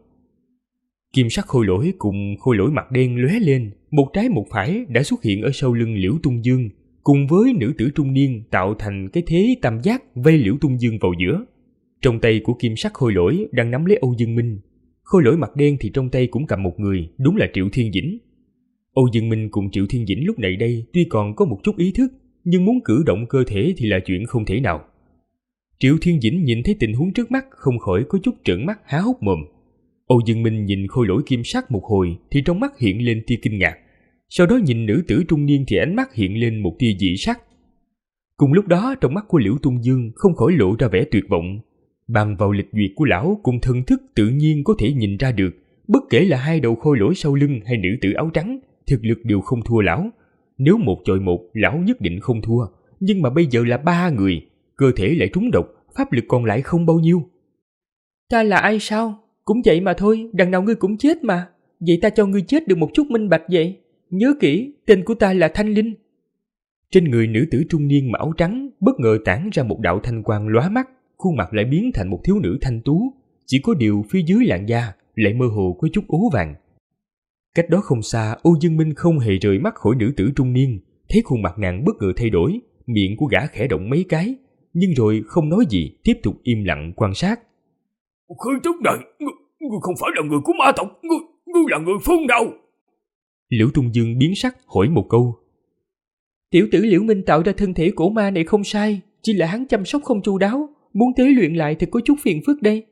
Kim sắc khôi lỗi cùng khôi lỗi mặt đen lóe lên, một trái một phải đã xuất hiện ở sau lưng Liễu Tung Dương, cùng với nữ tử trung niên tạo thành cái thế tam giác vây Liễu Tung Dương vào giữa. Trong tay của kim sắc khôi lỗi đang nắm lấy Âu Dương Minh, khôi lỗi mặt đen thì trong tay cũng cầm một người, đúng là Triệu Thiên Dĩnh. Âu Dương Minh cùng Triệu Thiên Dĩnh lúc này đây tuy còn có một chút ý thức, nhưng muốn cử động cơ thể thì là chuyện không thể nào. Triệu Thiên Dĩnh nhìn thấy tình huống trước mắt không khỏi có chút trợn mắt há hốc mồm. Âu Dương Minh nhìn khôi lỗi kim sắc một hồi thì trong mắt hiện lên tia kinh ngạc, sau đó nhìn nữ tử trung niên thì ánh mắt hiện lên một tia dị sắc. Cùng lúc đó trong mắt của Liễu Tung Dương không khỏi lộ ra vẻ tuyệt vọng. Bằng vào lịch duyệt của lão cùng thần thức tự nhiên có thể nhìn ra được, bất kể là hai đầu khôi lỗi sau lưng hay nữ tử áo trắng, thực lực đều không thua lão. Nếu một chọi một, lão nhất định không thua, nhưng mà bây giờ là ba người, cơ thể lại trúng độc, pháp lực còn lại không bao nhiêu. Ta là ai sao? Cũng vậy mà thôi, đằng nào ngươi cũng chết mà. Vậy ta cho ngươi chết được một chút minh bạch vậy. Nhớ kỹ, tên của ta là Thanh Linh. Trên người nữ tử trung niên mặc áo trắng bất ngờ tản ra một đạo thanh quang lóa mắt, khuôn mặt lại biến thành một thiếu nữ thanh tú, chỉ có điều phía dưới làn da lại mơ hồ có chút ố vàng. Cách đó không xa, Âu Dương Minh không hề rời mắt khỏi nữ tử trung niên, thấy khuôn mặt nàng bất ngờ thay đổi, miệng của gã khẽ động mấy cái, nhưng rồi không nói gì, tiếp tục im lặng quan sát. Khi trước này, ngươi không phải là người của ma tộc, ngươi là người phương nào? Liễu Tung Dương biến sắc hỏi một câu. Tiểu tử Liễu Minh tạo ra thân thể cổ ma này không sai, chỉ là hắn chăm sóc không chu đáo, muốn tế luyện lại thì có chút phiền phức đây.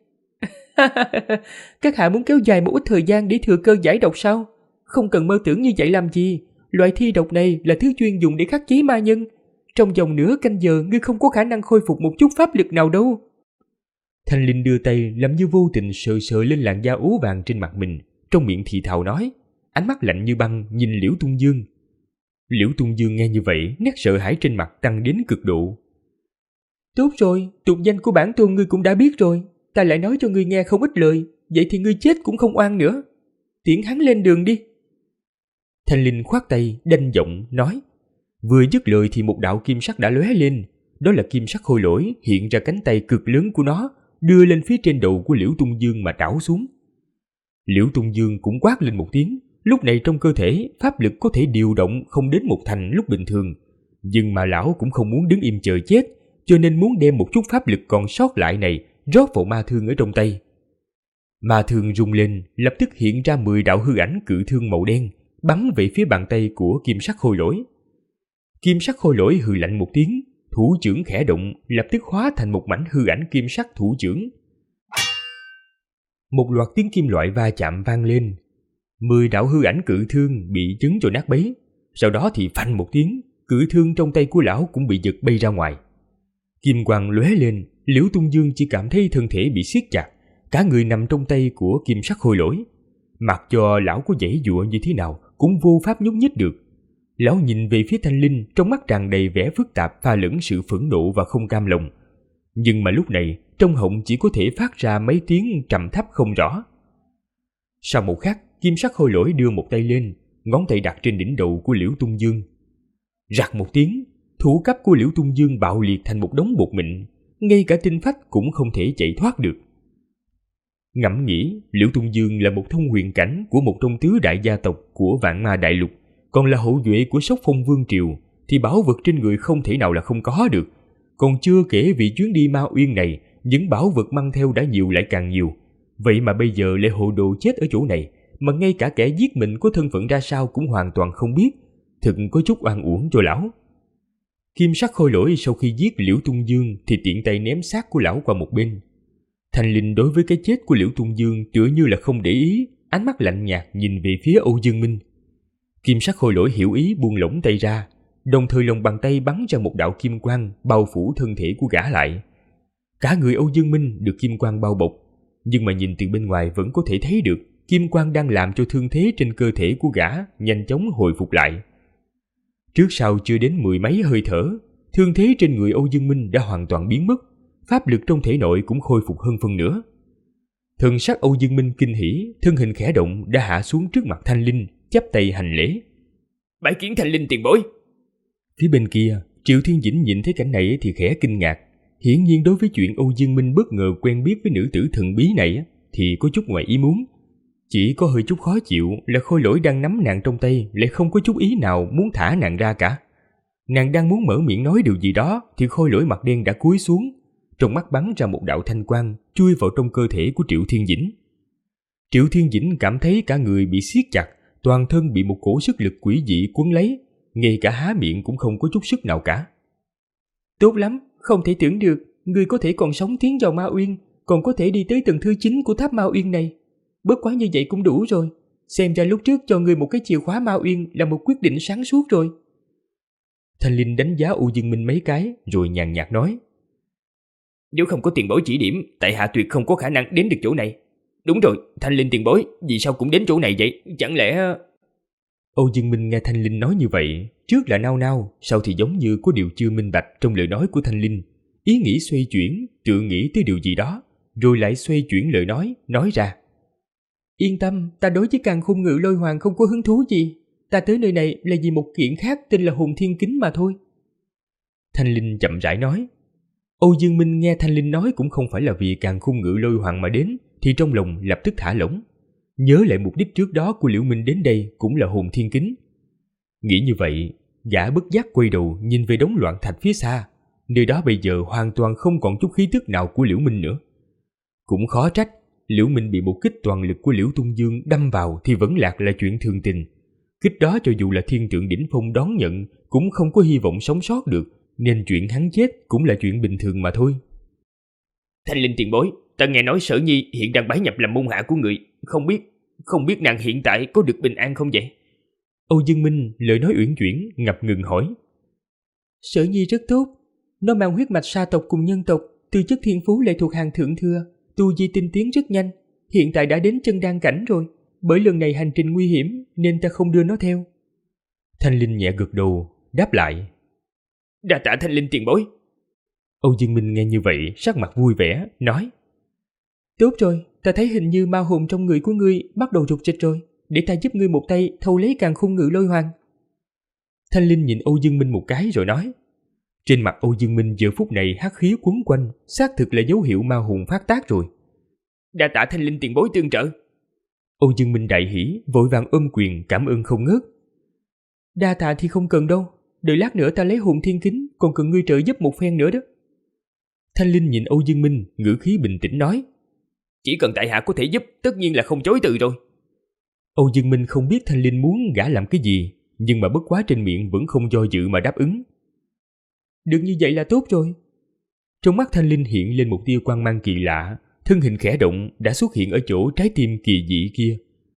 Các hạ muốn kéo dài một ít thời gian để thừa cơ giải độc sao? Không cần mơ tưởng như vậy làm gì. Loại thi độc này là thứ chuyên dùng để khắc chế ma nhân. Trong vòng nửa canh giờ ngươi không có khả năng khôi phục một chút pháp lực nào đâu. Thanh Linh đưa tay làm như vô tình sờ sờ lên làn da ố vàng trên mặt mình, trong miệng thì thào nói, ánh mắt lạnh như băng nhìn Liễu Tung Dương. Liễu Tung Dương nghe như vậy, nét sợ hãi trên mặt tăng đến cực độ. Tốt rồi, tục danh của bản tôn ngươi cũng đã biết rồi, ta lại nói cho ngươi nghe không ít lời, vậy thì ngươi chết cũng không oan nữa. Tiễn hắn lên đường đi. Thanh Linh khoát tay, đanh giọng nói. Vừa dứt lời thì một đạo kim sắc đã lóe lên. Đó là kim sắc khôi lỗi hiện ra cánh tay cực lớn của nó, đưa lên phía trên đầu của Liễu Tung Dương mà trảo xuống. Liễu Tung Dương cũng quát lên một tiếng. Lúc này trong cơ thể, pháp lực có thể điều động không đến một thành lúc bình thường. Nhưng mà lão cũng không muốn đứng im chờ chết, cho nên muốn đem một chút pháp lực còn sót lại này rót vào ma thương ở trong tay. Ma thương rung lên, lập tức hiện ra 10 đạo hư ảnh cự thương màu đen, bắn về phía bàn tay của kim sắc khôi lỗi. Kim sắc khôi lỗi hừ lạnh một tiếng, thủ chưởng khẽ động, lập tức hóa thành một mảnh hư ảnh kim sắc thủ chưởng. Một loạt tiếng kim loại va chạm vang lên. 10 đạo hư ảnh cự thương bị chấn cho nát bấy. Sau đó thì phanh một tiếng, cự thương trong tay của lão cũng bị giật bay ra ngoài. Kim quang lóe lên, Liễu Tung Dương chỉ cảm thấy thân thể bị siết chặt, cả người nằm trong tay của kim sắc khôi lỗi. Mặc cho lão có giãy giụa như thế nào cũng vô pháp nhúc nhích được. Lão nhìn về phía Thanh Linh, trong mắt tràn đầy vẻ phức tạp pha lẫn sự phẫn nộ và không cam lòng. Nhưng mà lúc này, trong họng chỉ có thể phát ra mấy tiếng trầm thấp không rõ. Sau một khắc, kim sắc khôi lỗi đưa một tay lên, ngón tay đặt trên đỉnh đầu của Liễu Tung Dương. Rạc một tiếng, thủ cấp của Liễu Tung Dương bạo liệt thành một đống bột mịn, ngay cả tinh phách cũng không thể chạy thoát được. Ngẫm nghĩ, Liễu Tung Dương là một thông huyền cảnh của một trong tứ đại gia tộc của Vạn Ma Đại Lục, còn là hậu duệ của Sóc Phong Vương Triều, thì bảo vật trên người không thể nào là không có được. Còn chưa kể vì chuyến đi Ma Uyên này, những bảo vật mang theo đã nhiều lại càng nhiều. Vậy mà bây giờ lại hồ đồ chết ở chỗ này, mà ngay cả kẻ giết mình có thân phận ra sao cũng hoàn toàn không biết. Thực có chút oan uổng cho lão. Kim sắc khôi lỗi sau khi giết Liễu Tung Dương thì tiện tay ném xác của lão qua một bên. Thanh Linh đối với cái chết của Liễu Tung Dương tựa như là không để ý, ánh mắt lạnh nhạt nhìn về phía Âu Dương Minh. Kim sắc khôi lỗi hiểu ý buông lỏng tay ra, đồng thời lòng bàn tay bắn ra một đạo kim quang bao phủ thân thể của gã lại. Cả người Âu Dương Minh được kim quang bao bọc, nhưng mà nhìn từ bên ngoài vẫn có thể thấy được kim quang đang làm cho thương thế trên cơ thể của gã nhanh chóng hồi phục lại. Trước sau chưa đến 10 mấy hơi thở, thương thế trên người Âu Dương Minh đã hoàn toàn biến mất, pháp lực trong thể nội cũng khôi phục hơn phân nửa. Thần sắc Âu Dương Minh kinh hỉ, thân hình khẽ động đã hạ xuống trước mặt Thanh Linh, chắp tay hành lễ. Bái kiến Thanh Linh tiền bối. Phía bên kia, Triệu Thiên Dĩnh nhìn thấy cảnh này thì khẽ kinh ngạc. Hiển nhiên đối với chuyện Âu Dương Minh bất ngờ quen biết với nữ tử thần bí này thì có chút ngoài ý muốn. Chỉ có hơi chút khó chịu là khôi lỗi đang nắm nàng trong tay lại không có chút ý nào muốn thả nàng ra cả. Nàng đang muốn mở miệng nói điều gì đó thì khôi lỗi mặt đen đã cúi xuống, trong mắt bắn ra một đạo thanh quang chui vào trong cơ thể của Triệu Thiên Dĩnh. Triệu Thiên Dĩnh cảm thấy cả người bị siết chặt, toàn thân bị một cổ sức lực quỷ dị cuốn lấy, ngay cả há miệng cũng không có chút sức nào cả. Tốt lắm, không thể tưởng được, ngươi có thể còn sống tiến vào Ma Uyên, còn có thể đi tới tầng thứ 9 của tháp Ma Uyên này. Bất quá như vậy cũng đủ rồi, xem ra lúc trước cho ngươi một cái chìa khóa Ma Uyên là một quyết định sáng suốt rồi. Thanh Linh đánh giá Âu Dương Minh mấy cái rồi nhàn nhạt nói. Nếu không có tiền bối chỉ điểm, tại hạ tuyệt không có khả năng đến được chỗ này. Đúng rồi, Thanh Linh tiền bối, vì sao cũng đến chỗ này vậy? Chẳng lẽ... Âu Dương Minh nghe Thanh Linh nói như vậy, trước là nao nao, sau thì giống như có điều chưa minh bạch trong lời nói của Thanh Linh. Ý nghĩ xoay chuyển, tự nghĩ tới điều gì đó, rồi lại xoay chuyển lời nói ra. Yên tâm, ta đối với Càn Khôn Ngự Lôi Hoàng không có hứng thú gì. Ta tới nơi này là vì một kiện khác tên là Hồn Thiên Kính mà thôi. Thanh Linh chậm rãi nói. Âu Dương Minh nghe Thanh Linh nói cũng không phải là vì Càn Khôn Ngự Lôi Hoàng mà đến, thì trong lòng lập tức thả lỏng. Nhớ lại mục đích trước đó của Liễu Minh đến đây cũng là Hồn Thiên Kính. Nghĩ như vậy, gã bất giác quay đầu nhìn về đống loạn thạch phía xa. Nơi đó bây giờ hoàn toàn không còn chút khí tức nào của Liễu Minh nữa. Cũng khó trách, Liễu Minh bị một kích toàn lực của Liễu Tung Dương đâm vào thì vẫn lạc là chuyện thường tình. Kích đó cho dù là thiên trượng đỉnh phong đón nhận cũng không có hy vọng sống sót được, nên chuyện hắn chết cũng là chuyện bình thường mà thôi. Thanh Linh tiền bối, ta nghe nói Sở Nhi hiện đang bái nhập làm môn hạ của người, không biết nàng hiện tại có được bình an không vậy? Âu Dương Minh lời nói uyển chuyển ngập ngừng hỏi. Sở Nhi rất tốt, nó mang huyết mạch sa tộc cùng nhân tộc, tư chất thiên phú lại thuộc hàng thượng thừa, tu vi tinh tiến rất nhanh, hiện tại đã đến chân đan cảnh rồi, bởi lần này hành trình nguy hiểm nên ta không đưa nó theo. Thanh Linh nhẹ gật đầu, đáp lại. Đa tạ Thanh Linh tiền bối. Âu Dương Minh nghe như vậy, sắc mặt vui vẻ, nói. Tốt rồi, ta thấy hình như ma hồn trong người của ngươi bắt đầu rục rịch rồi, để ta giúp ngươi một tay thâu lấy Càn Khôn Ngự Lôi Hoàng. Thanh Linh nhìn Âu Dương Minh một cái rồi nói. Trên mặt Âu Dương Minh giờ phút này hắc khí quấn quanh, xác thực là dấu hiệu ma hồn phát tác rồi. Đa tạ Thanh Linh tiền bối tương trợ. Âu Dương Minh đại hỉ, vội vàng ôm quyền cảm ơn không ngớt. Đa tạ thì không cần đâu, đợi lát nữa ta lấy hồn thiên kính, còn cần ngươi trợ giúp một phen nữa đó. Thanh Linh nhìn Âu Dương Minh, ngữ khí bình tĩnh nói. Chỉ cần tại hạ có thể giúp, tất nhiên là không chối từ rồi. Âu Dương Minh không biết Thanh Linh muốn gã làm cái gì, nhưng mà bất quá trên miệng vẫn không do dự mà đáp ứng. Được như vậy là tốt rồi. Trong mắt Thanh Linh hiện lên một tia quang mang kỳ lạ, thân hình khẽ động đã xuất hiện ở chỗ trái tim kỳ dị kia.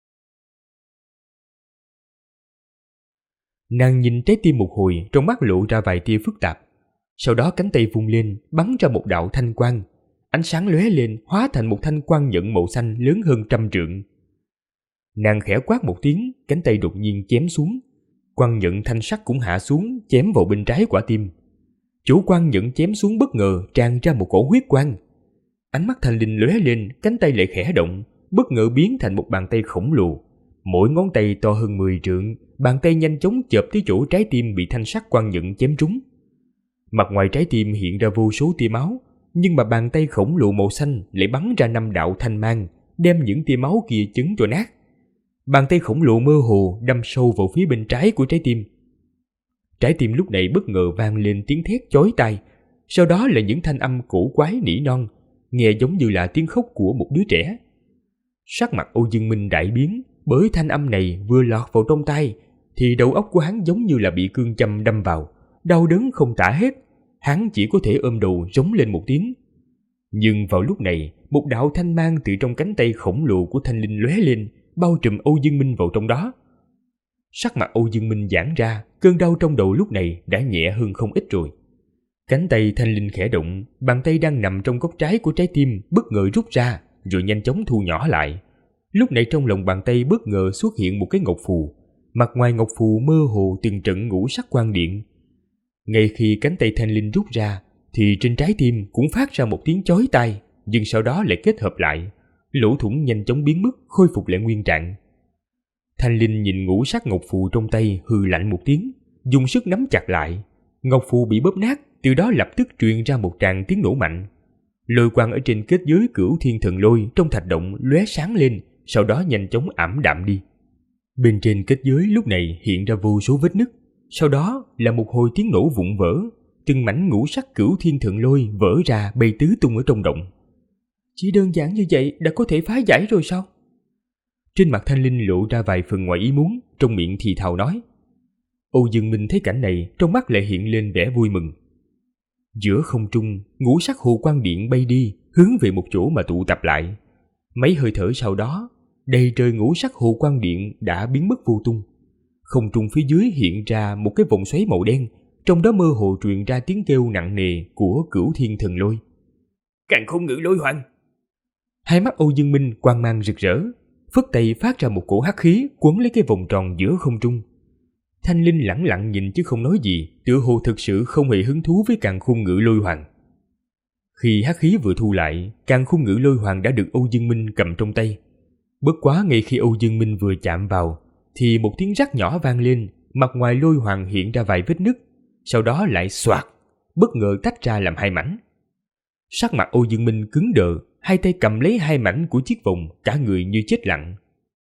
Nàng nhìn trái tim một hồi, trong mắt lộ ra vài tia phức tạp. Sau đó cánh tay vung lên, bắn ra một đạo thanh quang. Ánh sáng lóe lên, hóa thành một thanh quang nhận màu xanh lớn hơn 100 trượng. Nàng khẽ quát một tiếng, cánh tay đột nhiên chém xuống. Quang nhận thanh sắc cũng hạ xuống, chém vào bên trái quả tim. Chỗ quang nhận chém xuống bất ngờ tràn ra một cổ huyết quang. Ánh mắt Thanh Linh lóe lên, cánh tay lại khẽ động, bất ngờ biến thành một bàn tay khổng lồ. Mỗi ngón tay to hơn 10 trượng, bàn tay nhanh chóng chộp tới chỗ trái tim bị thanh sắc quang nhận chém trúng. Mặt ngoài trái tim hiện ra vô số tia máu, nhưng mà bàn tay khổng lồ màu xanh lại bắn ra 5 đạo thanh mang, đem những tia máu kia chấn cho nát. Bàn tay khổng lồ mơ hồ đâm sâu vào phía bên trái của trái tim. Trái tim lúc này bất ngờ vang lên tiếng thét chói tai, sau đó là những thanh âm cổ quái nỉ non, nghe giống như là tiếng khóc của một đứa trẻ. Sắc mặt Âu Dương Minh đại biến, bởi thanh âm này vừa lọt vào trong tai thì đầu óc của hắn giống như là bị cương châm đâm vào, đau đớn không tả hết. Hắn chỉ có thể ôm đầu rống lên một tiếng. Nhưng vào lúc này, một đạo thanh mang từ trong cánh tay khổng lồ của Thanh Linh lóe lên, bao trùm Âu Dương Minh vào trong đó. Sắc mặt Âu Dương Minh giãn ra, cơn đau trong đầu lúc này đã nhẹ hơn không ít rồi. Cánh tay Thanh Linh khẽ động, bàn tay đang nằm trong góc trái của trái tim bất ngờ rút ra, rồi nhanh chóng thu nhỏ lại. Lúc này trong lòng bàn tay bất ngờ xuất hiện một cái ngọc phù, mặt ngoài ngọc phù mơ hồ từng trận ngũ sắc quang điện. Ngay khi cánh tay Thanh Linh rút ra, thì trên trái tim cũng phát ra một tiếng chói tai, nhưng sau đó lại kết hợp lại, lỗ thủng nhanh chóng biến mất, khôi phục lại nguyên trạng. Thanh Linh nhìn ngũ sắc ngọc phù trong tay, hừ lạnh một tiếng, dùng sức nắm chặt lại. Ngọc phù bị bóp nát, từ đó lập tức truyền ra một tràng tiếng nổ mạnh. Lôi quang ở trên kết giới Cửu Thiên Thần Lôi trong thạch động lóe sáng lên, sau đó nhanh chóng ảm đạm đi. Bên trên kết giới lúc này hiện ra vô số vết nứt, sau đó là một hồi tiếng nổ vụn vỡ, từng mảnh ngũ sắc Cửu Thiên Thần Lôi vỡ ra bay tứ tung ở trong động. Chỉ đơn giản như vậy đã có thể phá giải rồi sao? Trên mặt Thanh Linh lộ ra vài phần ngoài ý muốn, trong miệng thì thào nói. Âu Dương Minh thấy cảnh này, trong mắt lại hiện lên vẻ vui mừng. Giữa không trung, ngũ sắc hồ quang điện bay đi, hướng về một chỗ mà tụ tập lại. Mấy hơi thở sau đó, đầy trời ngũ sắc hồ quang điện đã biến mất vô tung. Không trung phía dưới hiện ra một cái vòng xoáy màu đen, trong đó mơ hồ truyền ra tiếng kêu nặng nề của Cửu Thiên Thần Lôi. Càn Khôn Ngự Lôi Hoàng. Hai mắt Âu Dương Minh quang mang rực rỡ, phất tay phát ra một cổ hắc khí quấn lấy cái vòng tròn giữa không trung. Thanh Linh lẳng lặng nhìn chứ không nói gì, tựa hồ thực sự không hề hứng thú với Càn Khôn Ngự Lôi Hoàng. Khi hắc khí vừa thu lại, Càn Khôn Ngự Lôi Hoàng đã được Âu Dương Minh cầm trong tay. Bất quá ngay khi Âu Dương Minh vừa chạm vào, thì một tiếng rắc nhỏ vang lên, mặt ngoài lôi hoàng hiện ra vài vết nứt, sau đó lại xoạt, bất ngờ tách ra làm hai mảnh. Sắc mặt Âu Dương Minh cứng đờ, hai tay cầm lấy hai mảnh của chiếc vòng, cả người như chết lặng.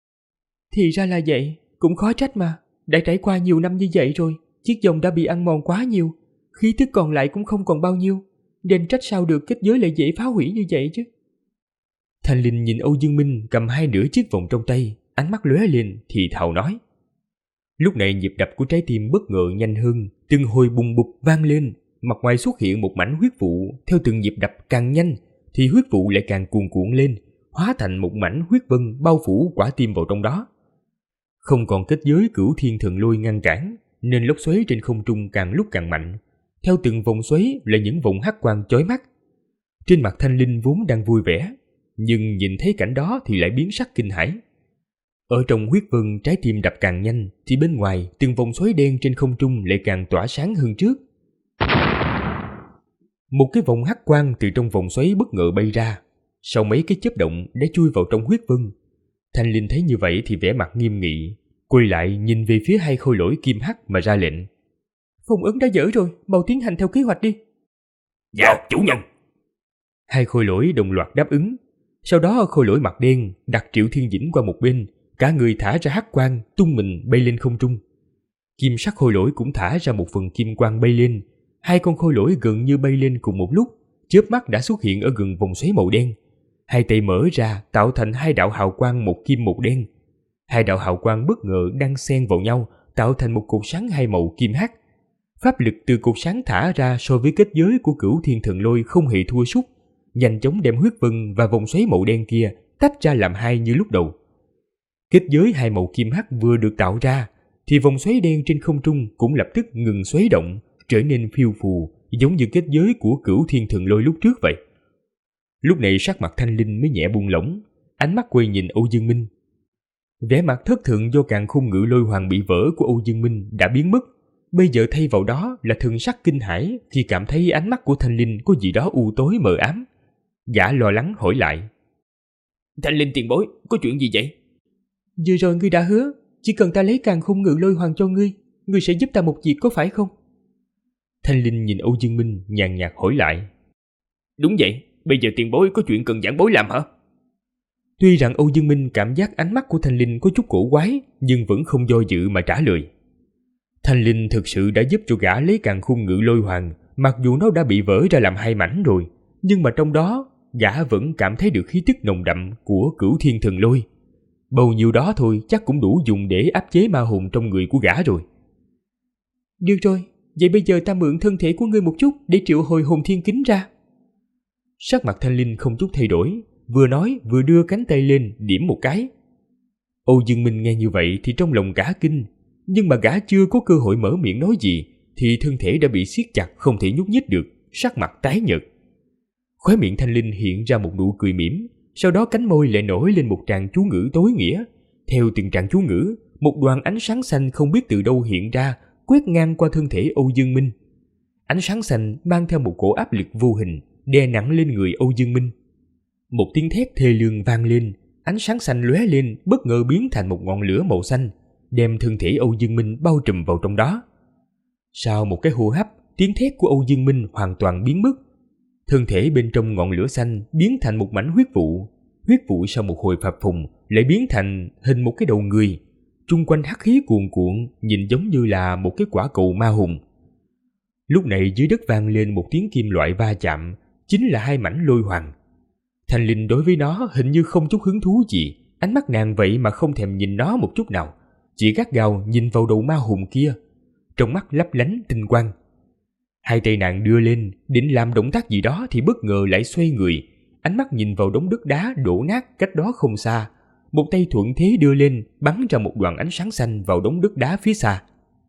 Thì ra là vậy, cũng khó trách mà, đã trải qua nhiều năm như vậy rồi, chiếc vòng đã bị ăn mòn quá nhiều, khí tức còn lại cũng không còn bao nhiêu, nên trách sao được kết giới lại dễ phá hủy như vậy chứ. Thanh Linh nhìn Âu Dương Minh cầm hai nửa chiếc vòng trong tay, ánh mắt lóe lên thì thào nói. Lúc này nhịp đập của trái tim bất ngờ nhanh hơn, từng hồi bùng bục vang lên, mặt ngoài xuất hiện một mảnh huyết vụ, theo từng nhịp đập càng nhanh thì huyết vụ lại càng cuồn cuộn lên, hóa thành một mảnh huyết vân bao phủ quả tim vào trong đó. Không còn kết giới Cửu Thiên Thần Lôi ngăn cản, nên lốc xoáy trên không trung càng lúc càng mạnh, theo từng vòng xoáy là những vòng hắc quang chói mắt. Trên mặt Thanh Linh vốn đang vui vẻ, nhưng nhìn thấy cảnh đó thì lại biến sắc kinh hãi. Ở trong huyết vân trái tim đập càng nhanh, thì bên ngoài từng vòng xoáy đen trên không trung lại càng tỏa sáng hơn trước. Một cái vòng hắc quang từ trong vòng xoáy bất ngờ bay ra, sau mấy cái chớp động đã chui vào trong huyết vân. Thanh Linh thấy như vậy thì vẻ mặt nghiêm nghị, quay lại nhìn về phía hai khôi lỗi kim hắc mà ra lệnh. Phong ấn đã dở rồi, mau tiến hành theo kế hoạch đi. Dạ, chủ nhân. Hai khôi lỗi đồng loạt đáp ứng. Sau đó khôi lỗi mặt đen đặt Triệu Thiên Dĩnh qua một bên, cả người thả ra hắc quang, tung mình bay lên không trung. Kim sắc khôi lỗi cũng thả ra một phần kim quang bay lên. Hai con khôi lỗi gần như bay lên cùng một lúc, chớp mắt đã xuất hiện ở gần vòng xoáy màu đen. Hai tay mở ra tạo thành hai đạo hào quang một kim một đen. Hai đạo hào quang bất ngờ đan xen vào nhau, tạo thành một cột sáng hai màu kim hắc. Pháp lực từ cột sáng thả ra so với kết giới của Cửu Thiên Thần Lôi không hề thua sút, nhanh chóng đem huyết vân và vòng xoáy màu đen kia tách ra làm hai như lúc đầu. Kết giới hai màu kim hắc vừa được tạo ra, thì vòng xoáy đen trên không trung cũng lập tức ngừng xoáy động, trở nên phiêu phù, giống như kết giới của Cửu Thiên Thần Lôi lúc trước vậy. Lúc này sắc mặt Thanh Linh mới nhẹ buông lỏng, ánh mắt quay nhìn Âu Dương Minh. Vẻ mặt thất thường do càn khôn ngự lôi hoàng bị vỡ của Âu Dương Minh đã biến mất, bây giờ thay vào đó là thần sắc kinh hãi khi cảm thấy ánh mắt của Thanh Linh có gì đó u tối mờ ám. Gã lo lắng hỏi lại: Thanh Linh tiền bối, có chuyện gì vậy? Vừa rồi ngươi đã hứa, chỉ cần ta lấy càn khôn ngự lôi hoàng cho ngươi, ngươi sẽ giúp ta một việc có phải không? Thanh Linh nhìn Âu Dương Minh nhàn nhạt hỏi lại: Đúng vậy, bây giờ tiền bối có chuyện cần giảng bối làm hả? Tuy rằng Âu Dương Minh cảm giác ánh mắt của Thanh Linh có chút cổ quái, nhưng vẫn không do dự mà trả lời. Thanh Linh thực sự đã giúp cho gã lấy càn khôn ngự lôi hoàng, mặc dù nó đã bị vỡ ra làm hai mảnh rồi, nhưng mà trong đó gã vẫn cảm thấy được khí tức nồng đậm của Cửu Thiên Thần Lôi. Bao nhiêu đó thôi chắc cũng đủ dùng để áp chế ma hồn trong người của gã rồi. Được rồi, vậy bây giờ ta mượn thân thể của ngươi một chút để triệu hồi hồn thiên kính ra. Sắc mặt Thanh Linh không chút thay đổi, vừa nói vừa đưa cánh tay lên điểm một cái. Âu Dương Minh nghe như vậy thì trong lòng cả kinh, nhưng mà gã chưa có cơ hội mở miệng nói gì thì thân thể đã bị siết chặt không thể nhúc nhích được, sắc mặt tái nhợt. Khóe miệng Thanh Linh hiện ra một nụ cười mỉm, sau đó cánh môi lại nổi lên một tràng chú ngữ tối nghĩa. Theo từng tràng chú ngữ, một đoàn ánh sáng xanh không biết từ đâu hiện ra, quét ngang qua thân thể Âu Dương Minh. Ánh sáng xanh mang theo một cổ áp lực vô hình, đè nặng lên người Âu Dương Minh. Một tiếng thét thê lương vang lên, ánh sáng xanh lóe lên, bất ngờ biến thành một ngọn lửa màu xanh, đem thân thể Âu Dương Minh bao trùm vào trong đó. Sau một cái hô hấp, tiếng thét của Âu Dương Minh hoàn toàn biến mất. Thân thể bên trong ngọn lửa xanh biến thành một mảnh huyết vụ. Huyết vụ sau một hồi phập phùng lại biến thành hình một cái đầu người. Trung quanh hắc khí cuồn cuộn, nhìn giống như là một cái quả cầu ma hùng. Lúc này dưới đất vang lên một tiếng kim loại va chạm, chính là hai mảnh lôi hoàng. Thanh Linh đối với nó hình như không chút hứng thú gì, ánh mắt nàng vậy mà không thèm nhìn nó một chút nào, chỉ gắt gao nhìn vào đầu ma hùng kia, trong mắt lấp lánh tinh quang. Hai tay nàng đưa lên, định làm động tác gì đó thì bất ngờ lại xoay người, ánh mắt nhìn vào đống đất đá đổ nát cách đó không xa. Một tay thuận thế đưa lên, bắn ra một đoàn ánh sáng xanh vào đống đất đá phía xa.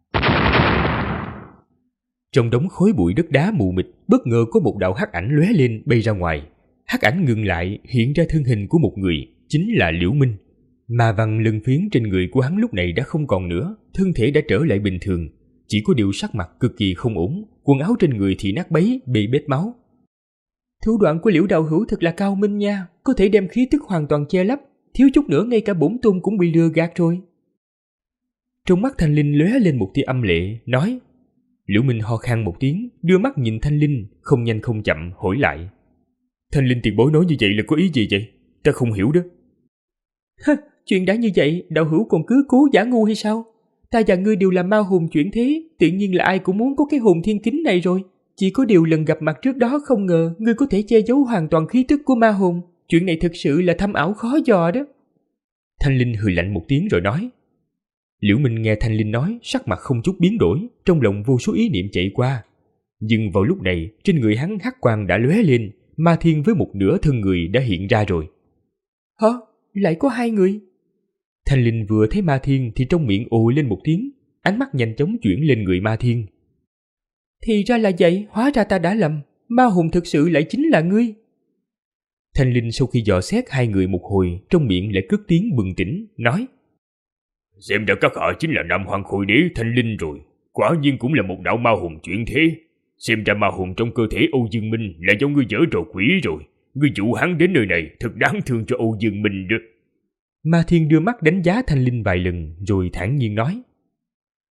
Trong đống khối bụi đất đá mù mịt, bất ngờ có một đạo hắc ảnh lóe lên bay ra ngoài. Hắc ảnh ngừng lại, hiện ra thân hình của một người, chính là Liễu Minh. Ma văn lân phiến trên người của hắn lúc này đã không còn nữa, thân thể đã trở lại bình thường, chỉ có điều sắc mặt cực kỳ không ổn, quần áo trên người thì nát bấy, bị bết máu. Thủ đoạn của Liễu đạo hữu thật là cao minh nha, có thể đem khí tức hoàn toàn che lấp, thiếu chút nữa ngay cả bổn tôn cũng bị lừa gạt rồi. Trong mắt Thanh Linh lóe lên một tia âm lệ, nói. Liễu Minh ho khan một tiếng, đưa mắt nhìn Thanh Linh, không nhanh không chậm hỏi lại: Thanh Linh tiền bối nói như vậy là có ý gì vậy? Ta không hiểu đó. Chuyện đã như vậy, đạo hữu còn cứ cố giả ngu hay sao? Ta và ngươi đều là ma hồn chuyển thế, tự nhiên là ai cũng muốn có cái hồn thiên kính này rồi. Chỉ có điều lần gặp mặt trước đó không ngờ ngươi có thể che giấu hoàn toàn khí tức của ma hồn. Chuyện này thực sự là thâm ảo khó dò đó. Thanh Linh hừ lạnh một tiếng rồi nói. Liễu Minh nghe Thanh Linh nói, sắc mặt không chút biến đổi, trong lòng vô số ý niệm chạy qua. Nhưng vào lúc này, trên người hắn hắc quang đã lóe lên, ma thiên với một nửa thân người đã hiện ra rồi. Hả? Lại có hai người? Thanh Linh vừa thấy ma thiên thì trong miệng ồ lên một tiếng, ánh mắt nhanh chóng chuyển lên người ma thiên. Thì ra là vậy, hóa ra ta đã lầm, ma hồn thực sự lại chính là ngươi. Thanh Linh sau khi dò xét hai người một hồi, trong miệng lại cất tiếng bừng tỉnh, nói. Xem ra các hạ chính là Nam Hoàng Khôi Đế Thanh Linh rồi, quả nhiên cũng là một đạo ma hồn chuyển thế. Xem ra ma hồn trong cơ thể Âu Dương Minh là do ngươi dở trò quỷ rồi. Ngươi dụ hắn đến nơi này thật đáng thương cho Âu Dương Minh đó. Ma Thiên đưa mắt đánh giá Thanh Linh vài lần rồi thản nhiên nói.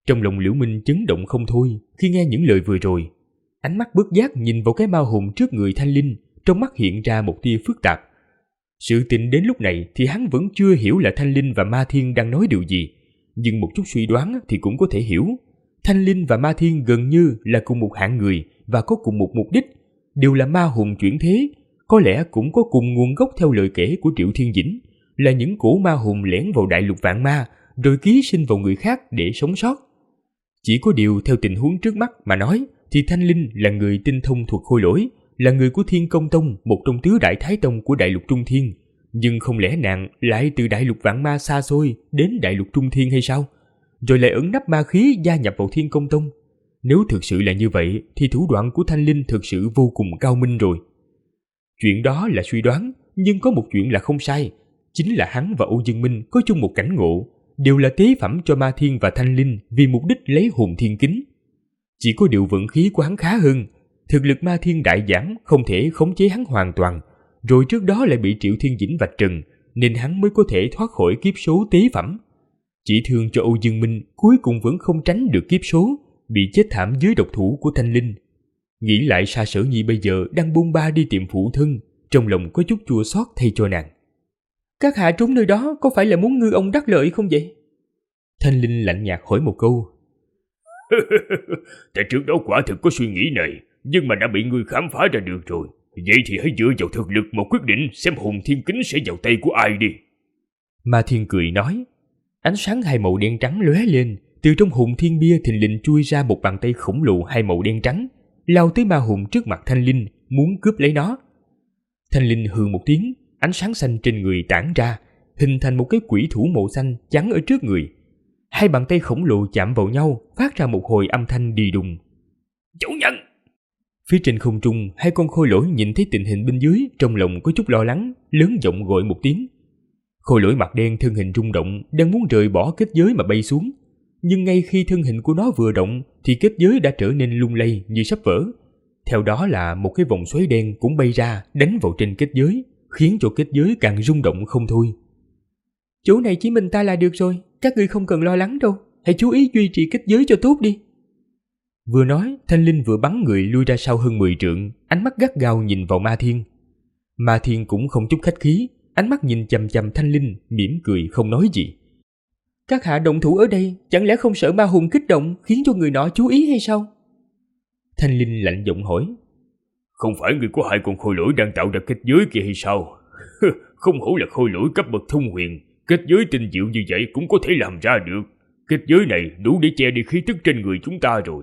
Trong lòng Liễu Minh chấn động không thôi khi nghe những lời vừa rồi. Ánh mắt bất giác nhìn vào cái ma hồn trước người Thanh Linh, trong mắt hiện ra một tia phức tạp. Sự tình đến lúc này thì hắn vẫn chưa hiểu là Thanh Linh và Ma Thiên đang nói điều gì, nhưng một chút suy đoán thì cũng có thể hiểu. Thanh Linh và Ma Thiên gần như là cùng một hạng người và có cùng một mục đích, đều là ma hồn chuyển thế, có lẽ cũng có cùng nguồn gốc theo lời kể của Triệu Thiên Dĩnh, là những cổ ma hồn lẻn vào đại lục vạn ma rồi ký sinh vào người khác để sống sót. Chỉ có điều theo tình huống trước mắt mà nói thì Thanh Linh là người tinh thông thuật khôi lỗi, là người của Thiên Công Tông, một trong tứ đại thái tông của đại lục Trung Thiên, nhưng không lẽ nàng lại từ đại lục vạn ma xa xôi đến đại lục Trung Thiên hay sao? Rồi lại ẩn nấp ma khí gia nhập vào Thiên Công Tông. Nếu thực sự là như vậy thì thủ đoạn của Thanh Linh thực sự vô cùng cao minh rồi. Chuyện đó là suy đoán, nhưng có một chuyện là không sai, chính là hắn và Âu Dương Minh có chung một cảnh ngộ, đều là tế phẩm cho Ma Thiên và Thanh Linh vì mục đích lấy hồn thiên kính. Chỉ có điều vận khí của hắn khá hơn, thực lực Ma Thiên đại giảm không thể khống chế hắn hoàn toàn, rồi trước đó lại bị Triệu Thiên Dĩnh vạch trần, nên hắn mới có thể thoát khỏi kiếp số tế phẩm. Chỉ thương cho Âu Dương Minh cuối cùng vẫn không tránh được kiếp số, bị chết thảm dưới độc thủ của Thanh Linh. Nghĩ lại Sa Sở Nhi bây giờ đang bôn ba đi tìm phụ thân, trong lòng có chút chua xót thay cho nàng. Các hạ trốn nơi đó có phải là muốn ngư ông đắc lợi không vậy? Thanh Linh lạnh nhạt hỏi một câu. Tại trước đó quả thực có suy nghĩ này, nhưng mà đã bị ngươi khám phá ra được rồi. Vậy thì hãy dựa vào thực lực mà quyết định xem hồn thiên kính sẽ vào tay của ai đi. Ma Thiên cười nói. Ánh sáng hai màu đen trắng lóe lên, từ trong hồn thiên bia thình lình chui ra một bàn tay khổng lồ hai màu đen trắng, lao tới ma hồn trước mặt Thanh Linh, muốn cướp lấy nó. Thanh Linh hừ một tiếng, ánh sáng xanh trên người tản ra, hình thành một cái quỷ thủ màu xanh chắn ở trước người. Hai bàn tay khổng lồ chạm vào nhau, phát ra một hồi âm thanh đi đùng. Chủ nhân! Phía trên không trung, hai con khôi lỗi nhìn thấy tình hình bên dưới, trong lòng có chút lo lắng, lớn giọng gọi một tiếng. Khôi lỗi mặt đen thân hình rung động, đang muốn rời bỏ kết giới mà bay xuống. Nhưng ngay khi thân hình của nó vừa động, thì kết giới đã trở nên lung lay như sắp vỡ. Theo đó là một cái vòng xoáy đen cũng bay ra, đánh vào trên kết giới, khiến cho kết giới càng rung động không thôi. Chỗ này chỉ mình ta là được rồi, các ngươi không cần lo lắng đâu, hãy chú ý duy trì kết giới cho tốt đi. Vừa nói, Thanh Linh vừa bắn người lui ra sau hơn 10 trượng, ánh mắt gắt gao nhìn vào Ma Thiên. Ma Thiên cũng không chút khách khí, ánh mắt nhìn chằm chằm Thanh Linh, mỉm cười không nói gì. Các hạ động thủ ở đây, chẳng lẽ không sợ ma hồn kích động khiến cho người nọ chú ý hay sao? Thanh Linh lạnh giọng hỏi. Không phải người có hai con khôi lỗi đang tạo ra kết giới kia hay sao? Không hổ là khôi lỗi cấp bậc thông huyền, kết giới tinh diệu như vậy cũng có thể làm ra được. Kết giới này đủ để che đi khí tức trên người chúng ta rồi.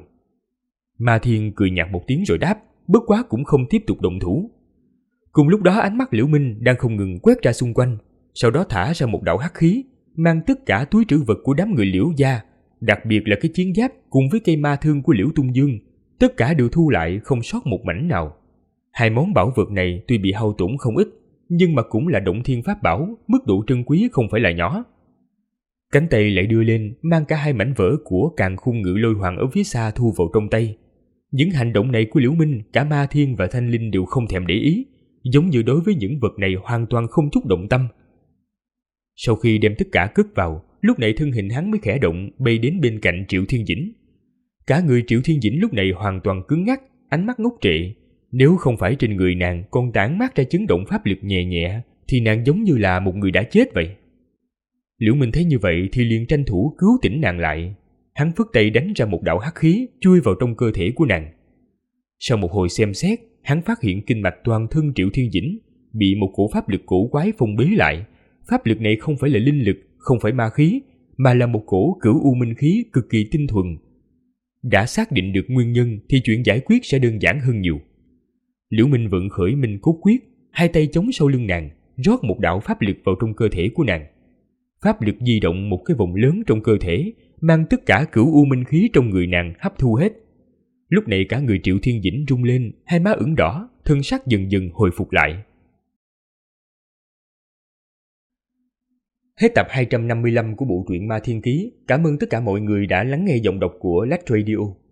Ma Thiên cười nhạt một tiếng rồi đáp, bất quá cũng không tiếp tục động thủ. Cùng lúc đó ánh mắt Liễu Minh đang không ngừng quét ra xung quanh, sau đó thả ra một đạo hắc khí, mang tất cả túi trữ vật của đám người Liễu gia, đặc biệt là cái chiến giáp cùng với cây ma thương của Liễu Tung Dương, tất cả đều thu lại không sót một mảnh nào. Hai món bảo vật này tuy bị hao tổn không ít, nhưng mà cũng là động thiên pháp bảo, mức độ trân quý không phải là nhỏ. Cánh tay lại đưa lên, mang cả hai mảnh vỡ của Càn Khôn Ngự Lôi Hoàng ở phía xa thu vào trong tay. Những hành động này của Liễu Minh, cả Ma Thiên và Thanh Linh đều không thèm để ý, giống như đối với những vật này hoàn toàn không chút động tâm. Sau khi đem tất cả cất vào, lúc này thân hình hắn mới khẽ động, bay đến bên cạnh Triệu Thiên Dĩnh. Cả người Triệu Thiên Dĩnh lúc này hoàn toàn cứng ngắc, ánh mắt ngốc trệ. Nếu không phải trên người nàng còn tản mát ra chấn động pháp lực nhẹ nhẹ, thì nàng giống như là một người đã chết vậy. Liễu Minh thấy như vậy thì liền tranh thủ cứu tỉnh nàng lại. Hắn phất tay đánh ra một đạo hắc khí chui vào trong cơ thể của nàng. Sau một hồi xem xét, hắn phát hiện kinh mạch toàn thân Triệu Thiên Dĩnh bị một cổ pháp lực cổ quái phong bế lại. Pháp lực này không phải là linh lực, không phải ma khí, mà là một cổ cửu u minh khí cực kỳ tinh thuần. Đã xác định được nguyên nhân thì chuyện giải quyết sẽ đơn giản hơn nhiều. Liễu Minh vận khởi Minh Cốt Quyết, hai tay chống sau lưng nàng, rót một đạo pháp lực vào trong cơ thể của nàng. Pháp lực di động một cái vòng lớn trong cơ thể, mang tất cả cửu u minh khí trong người nàng hấp thu hết. Lúc này cả người Triệu Thiên Dĩnh rung lên, hai má ửng đỏ, thân sắc dần dần hồi phục lại. Hết tập 255 của bộ truyện Ma Thiên Ký. Cảm ơn tất cả mọi người đã lắng nghe giọng đọc của Lách Radio.